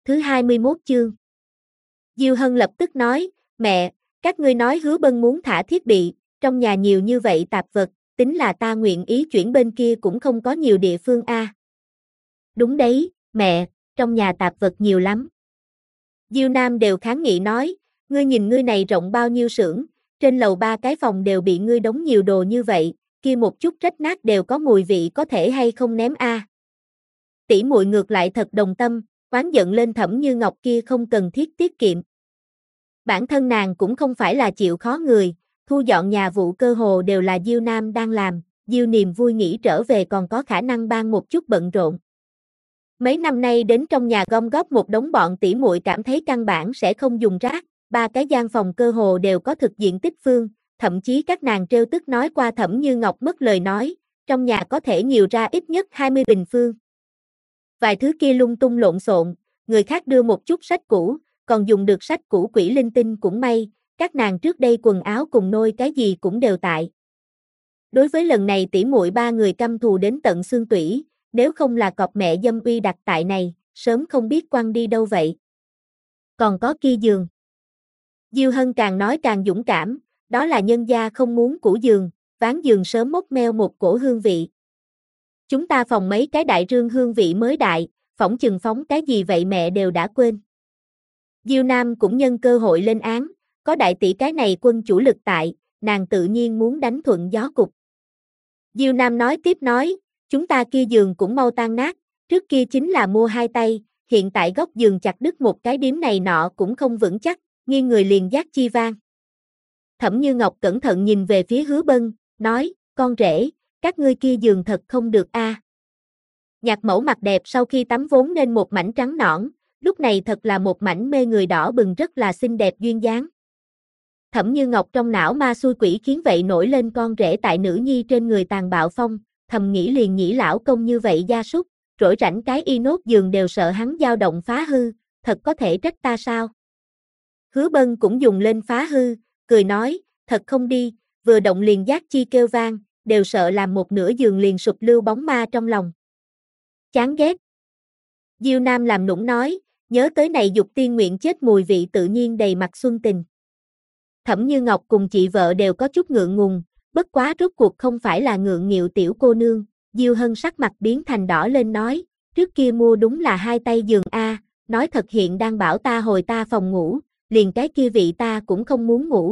thứ 21 chương. Diêu Hân lập tức nói, mẹ, các ngươi nói Hứa Bân muốn thả thiết bị, trong nhà nhiều như vậy tạp vật, tính là ta nguyện ý chuyển bên kia cũng không có nhiều địa phương a. Đúng đấy, mẹ, trong nhà tạp vật nhiều lắm. Diêu Nam đều kháng nghị nói, ngươi nhìn ngươi này rộng bao nhiêu xưởng, trên lầu 3 cái phòng đều bị ngươi đóng nhiều đồ như vậy, kia một chút rách nát đều có mùi vị, có thể hay không ném a. Tỷ muội ngược lại thật đồng tâm, oán giận lên Thẩm Như Ngọc kia không cần thiết tiết kiệm. Bản thân nàng cũng không phải là chịu khó người, thu dọn nhà vụ cơ hồ đều là Diêu Nam đang làm, Diêu Niềm vui nghĩ trở về còn có khả năng ban một chút bận rộn. Mấy năm nay đến trong nhà gom góp một đống bọn tỷ muội cảm thấy căn bản sẽ không dùng rác, 3 cái gian phòng cơ hồ đều có thực diện tích phương, thậm chí các nàng trêu tức nói qua Thẩm Như Ngọc mất lời nói, trong nhà có thể nhiều ra ít nhất 20 bình phương. Vài thứ kia lung tung lộn xộn, người khác đưa một chút sách cũ, còn dùng được sách cũ quỷ linh tinh cũng may, các nàng trước đây quần áo cùng nôi cái gì cũng đều tại. Đối với lần này tỷ muội 3 người căm thù đến tận xương tủy, nếu không là cọp mẹ dâm uy đặt tại này, sớm không biết quăng đi đâu vậy. Còn có kia giường. Diêu Hân càng nói càng dũng cảm, đó là nhân gia không muốn cũ giường, ván giường sớm mốc meo một cổ hương vị. Chúng ta phòng mấy cái đại rương hương vị mới đại, phỏng chừng phóng cái gì vậy mẹ đều đã quên. Diêu Nam cũng nhân cơ hội lên án, có đại tỷ cái này quân chủ lực tại, nàng tự nhiên muốn đánh thuận gió cục. Diêu Nam nói tiếp nói, chúng ta kia giường cũng mau tan nát, trước kia chính là mua 2 tay, hiện tại góc giường chặt đứt một cái điếm này nọ cũng không vững chắc, nghiêng người liền giác chi vang. Thẩm Như Ngọc cẩn thận nhìn về phía Hứa Bân, nói, con rể, các ngươi kia giường thật không được a. Nhạc mẫu mặt đẹp sau khi tắm vốn nên một mảnh trắng nõn, lúc này thật là một mảnh mê người đỏ bừng rất là xinh đẹp duyên dáng. Thẩm Như Ngọc trong não ma xui quỷ khiến vậy nổi lên con rể tại nữ nhi trên người tàn bạo phong, thầm nghĩ liền nhĩ lão công như vậy gia súc, rỗi rảnh cái inox giường đều sợ hắn dao động phá hư, thật có thể trách ta sao? Hứa Bân cũng dùng lên phá hư, cười nói, thật không đi, vừa động liền giác chi kêu vang, đều sợ làm một nửa giường liền sụp lưu bóng ma trong lòng. Chán ghét. Diêu Nam làm nũng nói, nhớ tới này dục tiên nguyện chết mùi vị tự nhiên đầy mặt xuân tình. Thẩm Như Ngọc cùng chị vợ đều có chút ngượng ngùng, bất quá rốt cuộc không phải là ngượng nghịu tiểu cô nương, Diêu Hân sắc mặt biến thành đỏ lên nói, trước kia mua đúng là 2 tay giường a, nói thật hiện đang bảo ta hồi ta phòng ngủ, liền cái kia vị ta cũng không muốn ngủ.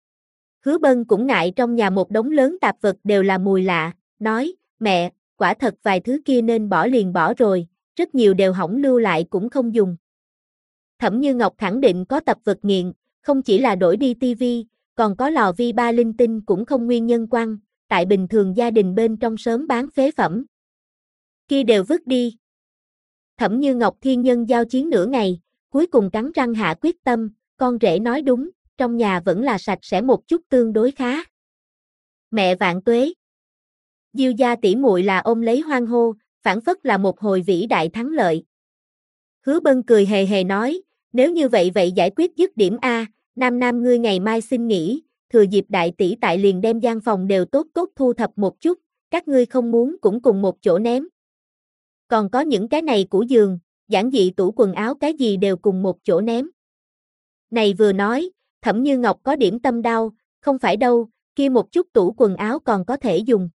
Hứa Bân cũng ngại trong nhà một đống lớn tạp vật đều là mùi lạ, nói, mẹ, quả thật vài thứ kia nên bỏ liền bỏ rồi, rất nhiều đều hỏng lưu lại cũng không dùng. Thẩm Như Ngọc khẳng định có tập vật nghiện, không chỉ là đổi đi tivi, còn có lò vi ba linh tinh cũng không nguyên nhân quăng, tại bình thường gia đình bên trong sớm bán phế phẩm. Kia đều vứt đi. Thẩm Như Ngọc thiên nhân giao chiến nửa ngày, cuối cùng cắn răng hạ quyết tâm, con rể nói đúng, trong nhà vẫn là sạch sẽ một chút tương đối khá. Mẹ vạn tuế. Diêu gia tỷ muội là ôm lấy hoan hô, phảng phất là một hồi vĩ đại thắng lợi. Hứa Bân cười hề hề nói, nếu như vậy giải quyết dứt điểm a, Nam ngươi ngày mai xin nghỉ, thừa dịp đại tỷ tại liền đem gian phòng đều tốt thu thập một chút, các ngươi không muốn cũng cùng một chỗ ném. Còn có những cái này cũ giường, giản dị tủ quần áo cái gì đều cùng một chỗ ném. Này vừa nói, Thẩm Như Ngọc có điểm tâm đau, không phải đâu, kia một chút tủ quần áo còn có thể dùng.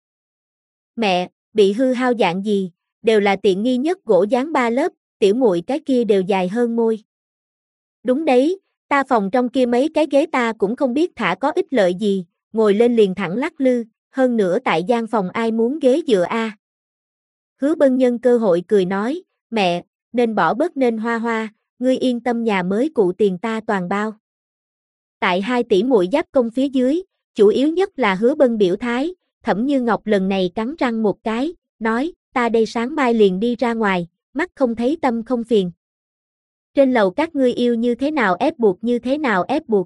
Mẹ, bị hư hao dạng gì, đều là tiện nghi nhất gỗ dán 3 lớp, tiểu muội cái kia đều dài hơn môi. Đúng đấy, ta phòng trong kia mấy cái ghế ta cũng không biết thả có ích lợi gì, ngồi lên liền thẳng lắc lư, hơn nữa tại gian phòng ai muốn ghế dựa a. Hứa Bân nhân cơ hội cười nói, mẹ, nên bỏ bớt nên hoa, ngươi yên tâm nhà mới cụ tiền ta toàn bao. Tại 2 tỷ muội giáp công phía dưới, chủ yếu nhất là Hứa Bân biểu thái, Thẩm Như Ngọc lần này cắn răng một cái, nói, ta đây sáng mai liền đi ra ngoài, mắt không thấy tâm không phiền. Trên lầu các ngươi yêu như thế nào ép buộc như thế nào ép buộc.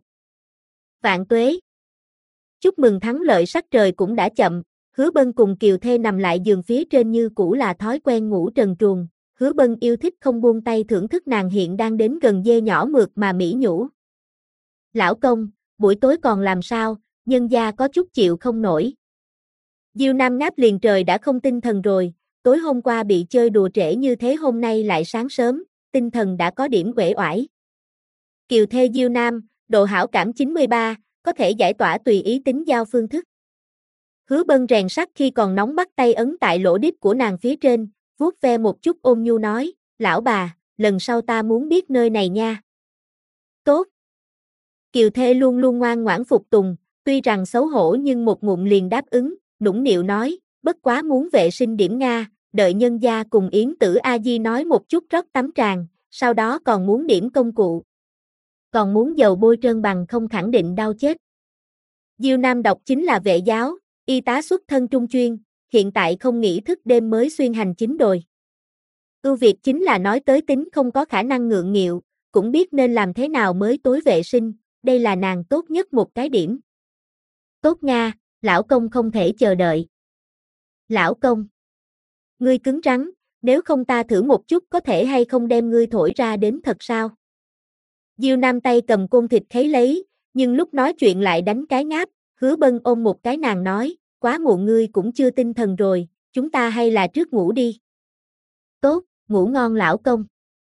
Vạn tuế. Chúc mừng thắng lợi sắc trời cũng đã chậm, Hứa Bân cùng Kiều Thê nằm lại giường phía trên như cũ là thói quen ngủ trần truồng, Hứa Bân yêu thích không buông tay thưởng thức nàng hiện đang đến gần dê nhỏ mượt mà mỹ nhũ. Lão công, buổi tối còn làm sao, nhân gia có chút chịu không nổi. Diêu Nam ngáp liền trời đã không tinh thần rồi, tối hôm qua bị chơi đùa trễ như thế hôm nay lại sáng sớm, tinh thần đã có điểm uể oải. Kiều thê Diêu Nam, độ hảo cảm 93, có thể giải tỏa tùy ý tính giao phương thức. Hứa Bân rèn sắt khi còn nóng bắt tay ấn tại lỗ đít của nàng phía trên, vuốt ve một chút ôn nhu nói, lão bà, lần sau ta muốn biết nơi này nha. Tốt. Kiều thê luôn luôn ngoan ngoãn phục tùng, tuy rằng xấu hổ nhưng một ngụm liền đáp ứng, nũng nịu nói, bất quá muốn vệ sinh điểm Nga, đợi nhân gia cùng Yến Tử A Di nói một chút rót tắm tràng, sau đó còn muốn điểm công cụ. Còn muốn dầu bôi trơn bằng không khẳng định đau chết. Diêu Nam đọc chính là vệ giáo, y tá xuất thân trung chuyên, hiện tại không nghỉ thức đêm mới xuyên hành chính đồi. Ưu việt chính là nói tới tính không có khả năng ngượng nghịu, cũng biết nên làm thế nào mới tối vệ sinh, đây là nàng tốt nhất một cái điểm. Tốt Nga, lão công không thể chờ đợi. Lão công. Ngươi cứng rắn, nếu không ta thử một chút có thể hay không đem ngươi thổi ra đến thật sao? Diêu Nam tay cầm côn thịt khấy lấy, nhưng lúc nói chuyện lại đánh cái ngáp, Hứa Bân ôm một cái nàng nói, quá muộn ngươi cũng chưa tinh thần rồi, chúng ta hay là trước ngủ đi. Tốt, ngủ ngon lão công.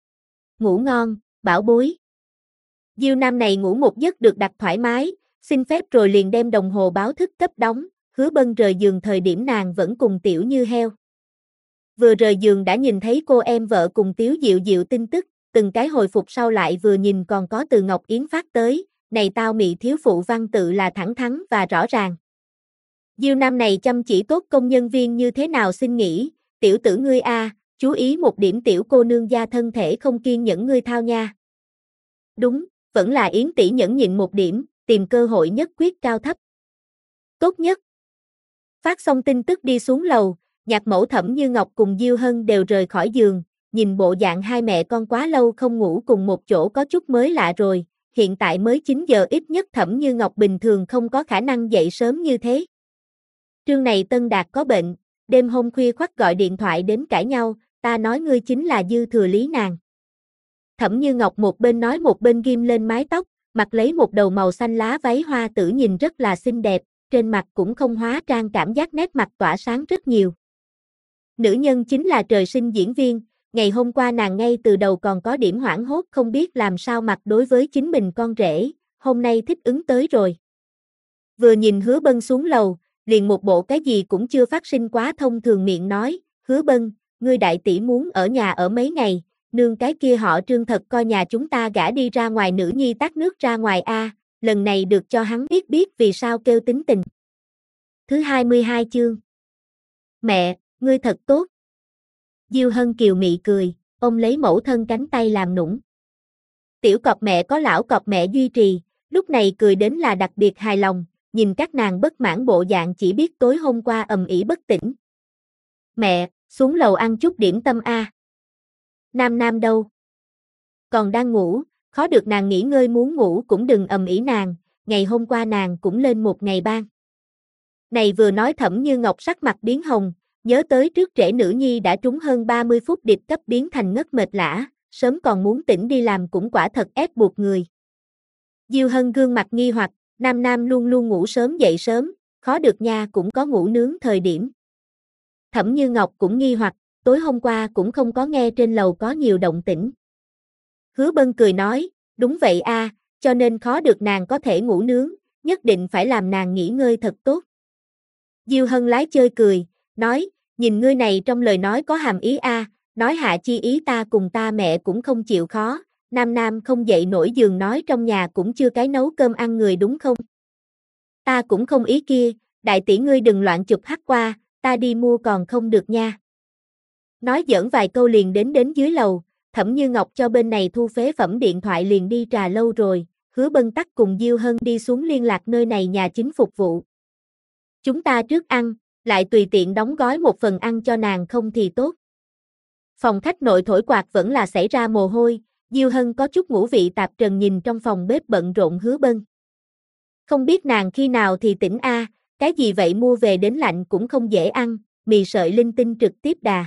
Ngủ ngon, bảo bối. Diêu Nam này ngủ một giấc được đặt thoải mái, xin phép rồi liền đem đồng hồ báo thức cấp đóng, Hứa Bân rời giường thời điểm nàng vẫn cùng tiểu như heo. Vừa rời giường đã nhìn thấy cô em vợ cùng Tiếu Diệu Diệu tin tức, từng cái hồi phục sau lại vừa nhìn còn có từ Ngọc Yến phát tới, này tao mị thiếu phụ văn tự là thẳng thắn và rõ ràng. Diêu Nam này chăm chỉ tốt công nhân viên như thế nào xin nghỉ, tiểu tử ngươi a, chú ý một điểm tiểu cô nương gia thân thể không kiên nhẫn ngươi thao nha. Đúng, vẫn là Yến tỷ nhẫn nhịn một điểm, tìm cơ hội nhất quyết cao thấp. Tốt nhất. Phát xong tin tức đi xuống lầu, nhạc mẫu Thẩm Như Ngọc cùng Diêu Hân đều rời khỏi giường, nhìn bộ dạng hai mẹ con quá lâu không ngủ cùng một chỗ có chút mới lạ rồi, hiện tại mới 9 giờ ít nhất Thẩm Như Ngọc bình thường không có khả năng dậy sớm như thế. Trương này Tân Đạt có bệnh, đêm hôm khuya khoắt gọi điện thoại đến cãi nhau, ta nói ngươi chính là dư thừa lý nàng. Thẩm Như Ngọc một bên nói một bên ghim lên mái tóc, mặc lấy một đầu màu xanh lá váy hoa tử nhìn rất là xinh đẹp, trên mặt cũng không hóa trang cảm giác nét mặt tỏa sáng rất nhiều. Nữ nhân chính là trời sinh diễn viên, ngày hôm qua nàng ngay từ đầu còn có điểm hoảng hốt không biết làm sao mặt đối với chính mình con rể, hôm nay thích ứng tới rồi. Vừa nhìn Hứa Bân xuống lầu, liền một bộ cái gì cũng chưa phát sinh quá thông thường miệng nói, Hứa Bân, ngươi đại tỷ muốn ở nhà ở mấy ngày, nương cái kia họ Trương thật coi nhà chúng ta gả đi ra ngoài nữ nhi tát nước ra ngoài a, lần này được cho hắn biết vì sao kêu tính tình. Thứ 22 chương. Mẹ, ngươi thật tốt. Diêu Hân kiều mị cười, ông lấy mẫu thân cánh tay làm nũng. Tiểu cọp mẹ có lão cọp mẹ duy trì, lúc này cười đến là đặc biệt hài lòng, nhìn các nàng bất mãn bộ dạng chỉ biết tối hôm qua ầm ĩ bất tỉnh. Mẹ, xuống lầu ăn chút điểm tâm a. Nam Nam đâu? Còn đang ngủ, khó được nàng nghỉ ngơi muốn ngủ cũng đừng ầm ĩ nàng, ngày hôm qua nàng cũng lên một ngày ban. Này vừa nói Thẩm Như Ngọc sắc mặt biến hồng, nhớ tới trước trễ nữ nhi đã trúng hơn 30 phút điệp cấp biến thành ngất mệt lả, sớm còn muốn tỉnh đi làm cũng quả thật ép buộc người. Diêu Hân gương mặt nghi hoặc, Nam Nam luôn luôn ngủ sớm dậy sớm, khó được nha cũng có ngủ nướng thời điểm. Thẩm Như Ngọc cũng nghi hoặc, tối hôm qua cũng không có nghe trên lầu có nhiều động tĩnh. Hứa Bân cười nói, đúng vậy a, cho nên khó được nàng có thể ngủ nướng, nhất định phải làm nàng nghỉ ngơi thật tốt. Diêu Hân lái chơi cười, nói, nhìn ngươi này trong lời nói có hàm ý a, nói hạ chi ý ta cùng ta mẹ cũng không chịu khó, Nam Nam không dậy nổi giường nói trong nhà cũng chưa cái nấu cơm ăn người đúng không? Ta cũng không ý kia, đại tỷ ngươi đừng loạn chụp hắt qua, ta đi mua còn không được nha. Nói giỡn vài câu liền đến dưới lầu, Thẩm Như Ngọc cho bên này thu phế phẩm điện thoại liền đi trà lâu rồi, Hứa Bân tắc cùng Diêu Hân đi xuống liên lạc nơi này nhà chính phục vụ. Chúng ta trước ăn, lại tùy tiện đóng gói một phần ăn cho nàng không thì tốt. Phòng khách nội thổi quạt vẫn là xảy ra mồ hôi, Diêu Hân có chút ngủ vị tạp trần nhìn trong phòng bếp bận rộn Hứa Bân. Không biết nàng khi nào thì tỉnh a, cái gì vậy mua về đến lạnh cũng không dễ ăn, mì sợi linh tinh trực tiếp đà.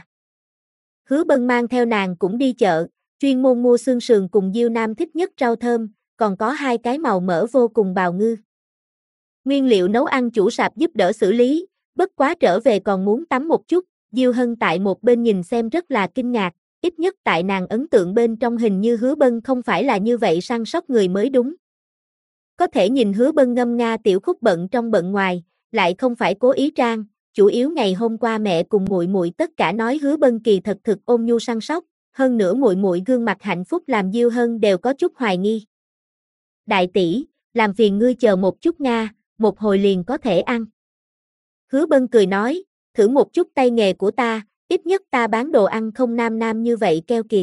Hứa Bân mang theo nàng cũng đi chợ, chuyên môn mua xương sườn cùng Diêu Nam thích nhất rau thơm, còn có 2 cái màu mỡ vô cùng bào ngư. Nguyên liệu nấu ăn chủ sạp giúp đỡ xử lý, bất quá trở về còn muốn tắm một chút, Diêu Hân tại một bên nhìn xem rất là kinh ngạc, ít nhất tại nàng ấn tượng bên trong hình như Hứa Bân không phải là như vậy săn sóc người mới đúng. Có thể nhìn Hứa Bân ngâm nga tiểu khúc bận trong bận ngoài, lại không phải cố ý trang, chủ yếu ngày hôm qua mẹ cùng muội muội tất cả nói Hứa Bân kỳ thật thực ôn nhu săn sóc, hơn nữa muội muội gương mặt hạnh phúc làm Diêu Hân đều có chút hoài nghi. Đại tỷ, làm phiền ngươi chờ một chút nga, một hồi liền có thể ăn. Hứa Bân cười nói, thử một chút tay nghề của ta, ít nhất ta bán đồ ăn không nam nam như vậy keo kiệt.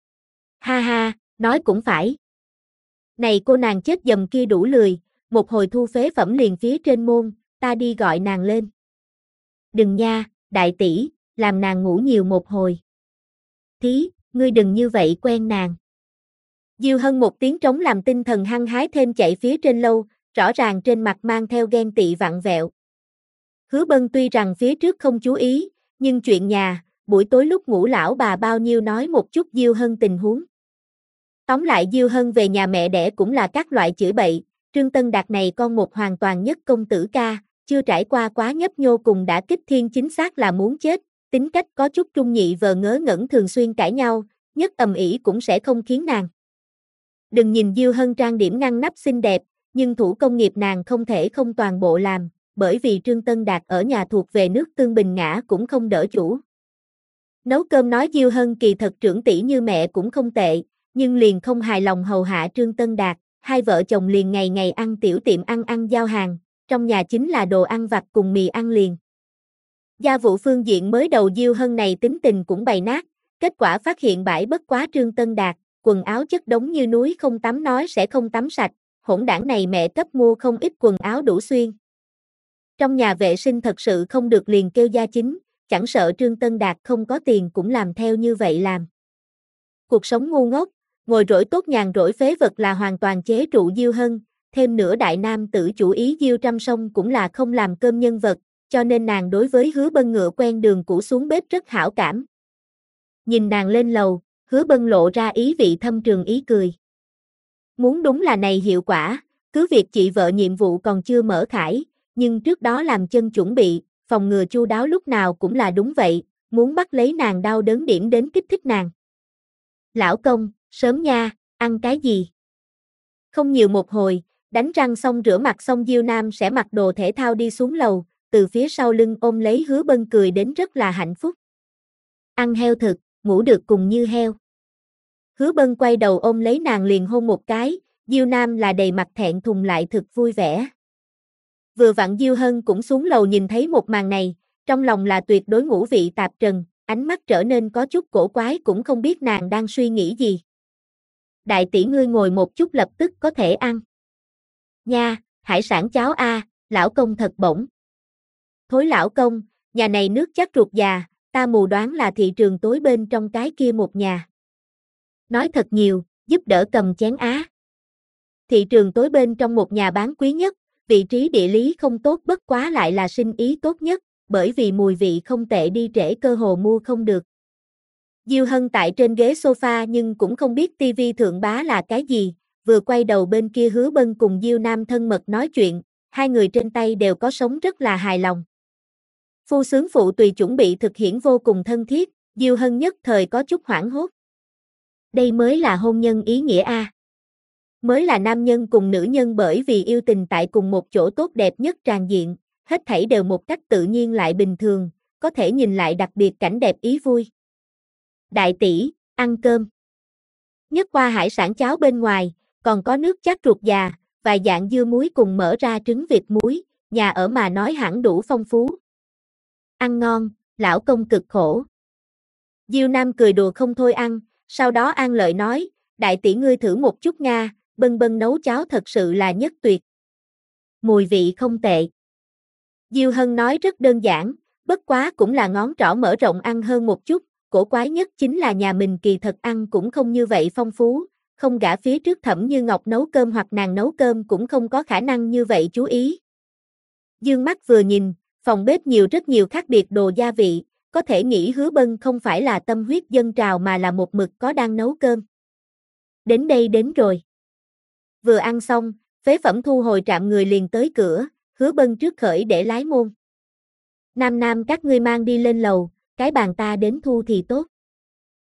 Ha ha, nói cũng phải. Này cô nàng chết dầm kia đủ lười, một hồi thu phế phẩm liền phía trên môn, ta đi gọi nàng lên. Đừng nha, đại tỷ, làm nàng ngủ nhiều một hồi. Thí, ngươi đừng như vậy quen nàng. Diêu Hân một tiếng trống làm tinh thần hăng hái thêm chạy phía trên lâu, rõ ràng trên mặt mang theo ghen tị vặn vẹo. Hứa Bân tuy rằng phía trước không chú ý, nhưng chuyện nhà, buổi tối lúc ngủ lão bà bao nhiêu nói một chút Diêu Hân tình huống. Tóm lại Diêu Hân về nhà mẹ đẻ cũng là các loại chửi bậy, Trương Tân Đạt này con một hoàn toàn nhất công tử ca, chưa trải qua quá nhấp nhô cùng đã kích thiên chính xác là muốn chết, tính cách có chút trung nhị vờ ngớ ngẩn thường xuyên cãi nhau, nhất ầm ĩ cũng sẽ không khiến nàng. Đừng nhìn Diêu Hân trang điểm ngăn nắp xinh đẹp, nhưng thủ công nghiệp nàng không thể không toàn bộ làm, bởi vì Trương Tân Đạt ở nhà thuộc về nước tương bình ngã cũng không đỡ chủ. Nấu cơm nói Diêu Hân kỳ thật trưởng tỷ như mẹ cũng không tệ, nhưng liền không hài lòng hầu hạ Trương Tân Đạt, hai vợ chồng liền ngày ngày ăn tiểu tiệm ăn giao hàng, trong nhà chính là đồ ăn vặt cùng mì ăn liền. Gia vụ phương diện mới đầu Diêu Hân này tính tình cũng bày nát, kết quả phát hiện bãi bất quá Trương Tân Đạt, quần áo chất đống như núi không tắm nói sẽ không tắm sạch, hỗn đảng này mẹ cấp mua không ít quần áo đủ xuyên. Trong nhà vệ sinh thật sự không được liền kêu gia chính, chẳng sợ Trương Tân Đạt không có tiền cũng làm theo như vậy làm. Cuộc sống ngu ngốc, ngồi rỗi tốt nhàn rỗi phế vật là hoàn toàn chế trụ Diêu Hân, thêm nữa đại nam tử chủ ý Diêu Trăm Sông cũng là không làm cơm nhân vật, cho nên nàng đối với Hứa Bân ngựa quen đường cũ xuống bếp rất hảo cảm. Nhìn nàng lên lầu, Hứa Bân lộ ra ý vị thâm trường ý cười. Muốn đúng là này hiệu quả, cứ việc chị vợ nhiệm vụ còn chưa mở khải, nhưng trước đó làm chân chuẩn bị, phòng ngừa chu đáo lúc nào cũng là đúng vậy, muốn bắt lấy nàng đau đớn điểm đến kích thích nàng. Lão công, sớm nha, ăn cái gì? Không nhiều một hồi, đánh răng xong rửa mặt xong Diêu Nam sẽ mặc đồ thể thao đi xuống lầu, từ phía sau lưng ôm lấy Hứa Bân cười đến rất là hạnh phúc. Ăn heo thực, ngủ được cùng như heo. Hứa Bân quay đầu ôm lấy nàng liền hôn một cái, Diêu Nam là đầy mặt thẹn thùng lại thực vui vẻ. Vừa vặn Diêu Hân cũng xuống lầu nhìn thấy một màn này, trong lòng là tuyệt đối ngũ vị tạp trần, ánh mắt trở nên có chút cổ quái cũng không biết nàng đang suy nghĩ gì. Đại tỷ ngươi ngồi một chút lập tức có thể ăn. Nha, hải sản cháo a, lão công thật bổng. Thối lão công, nhà này nước chắc ruột già, ta mù đoán là thị trường tối bên trong cái kia một nhà. Nói thật nhiều, giúp đỡ cầm chén á. Thị trường tối bên trong một nhà bán quý nhất, vị trí địa lý không tốt bất quá lại là sinh ý tốt nhất, bởi vì mùi vị không tệ đi trễ cơ hồ mua không được. Diêu Hân tại trên ghế sofa nhưng cũng không biết tivi thượng bá là cái gì, vừa quay đầu bên kia Hứa Bân cùng Diêu Nam thân mật nói chuyện, hai người trên tay đều có sống rất là hài lòng. Phu sướng phụ tùy chuẩn bị thực hiện vô cùng thân thiết, Diêu Hân nhất thời có chút hoảng hốt. Đây mới là hôn nhân ý nghĩa a. Mới là nam nhân cùng nữ nhân bởi vì yêu tình tại cùng một chỗ tốt đẹp nhất tràn diện, hết thảy đều một cách tự nhiên lại bình thường, có thể nhìn lại đặc biệt cảnh đẹp ý vui. Đại tỷ, ăn cơm. Nhất qua hải sản cháo bên ngoài, còn có nước chắc ruột già, vài dạng dưa muối cùng mở ra trứng vịt muối, nhà ở mà nói hẳn đủ phong phú. Ăn ngon, lão công cực khổ. Diêu Nam cười đùa không thôi ăn, sau đó an lợi nói, đại tỷ ngươi thử một chút nga, Bân Bân nấu cháo thật sự là nhất tuyệt. Mùi vị không tệ. Diêu Hân nói rất đơn giản, bất quá cũng là ngón trỏ mở rộng ăn hơn một chút, cổ quái nhất chính là nhà mình kỳ thật ăn cũng không như vậy phong phú, không gả phía trước Thẩm Như Ngọc nấu cơm hoặc nàng nấu cơm cũng không có khả năng như vậy chú ý. Dương mắt vừa nhìn, phòng bếp nhiều rất nhiều khác biệt đồ gia vị, có thể nghĩ Hứa Bân không phải là tâm huyết dâng trào mà là một mực có đang nấu cơm. Đến đây đến rồi. Vừa ăn xong, phế phẩm thu hồi trạm người liền tới cửa, Hứa Bân trước khởi để lái môn. Nam các ngươi mang đi lên lầu, cái bàn ta đến thu thì tốt.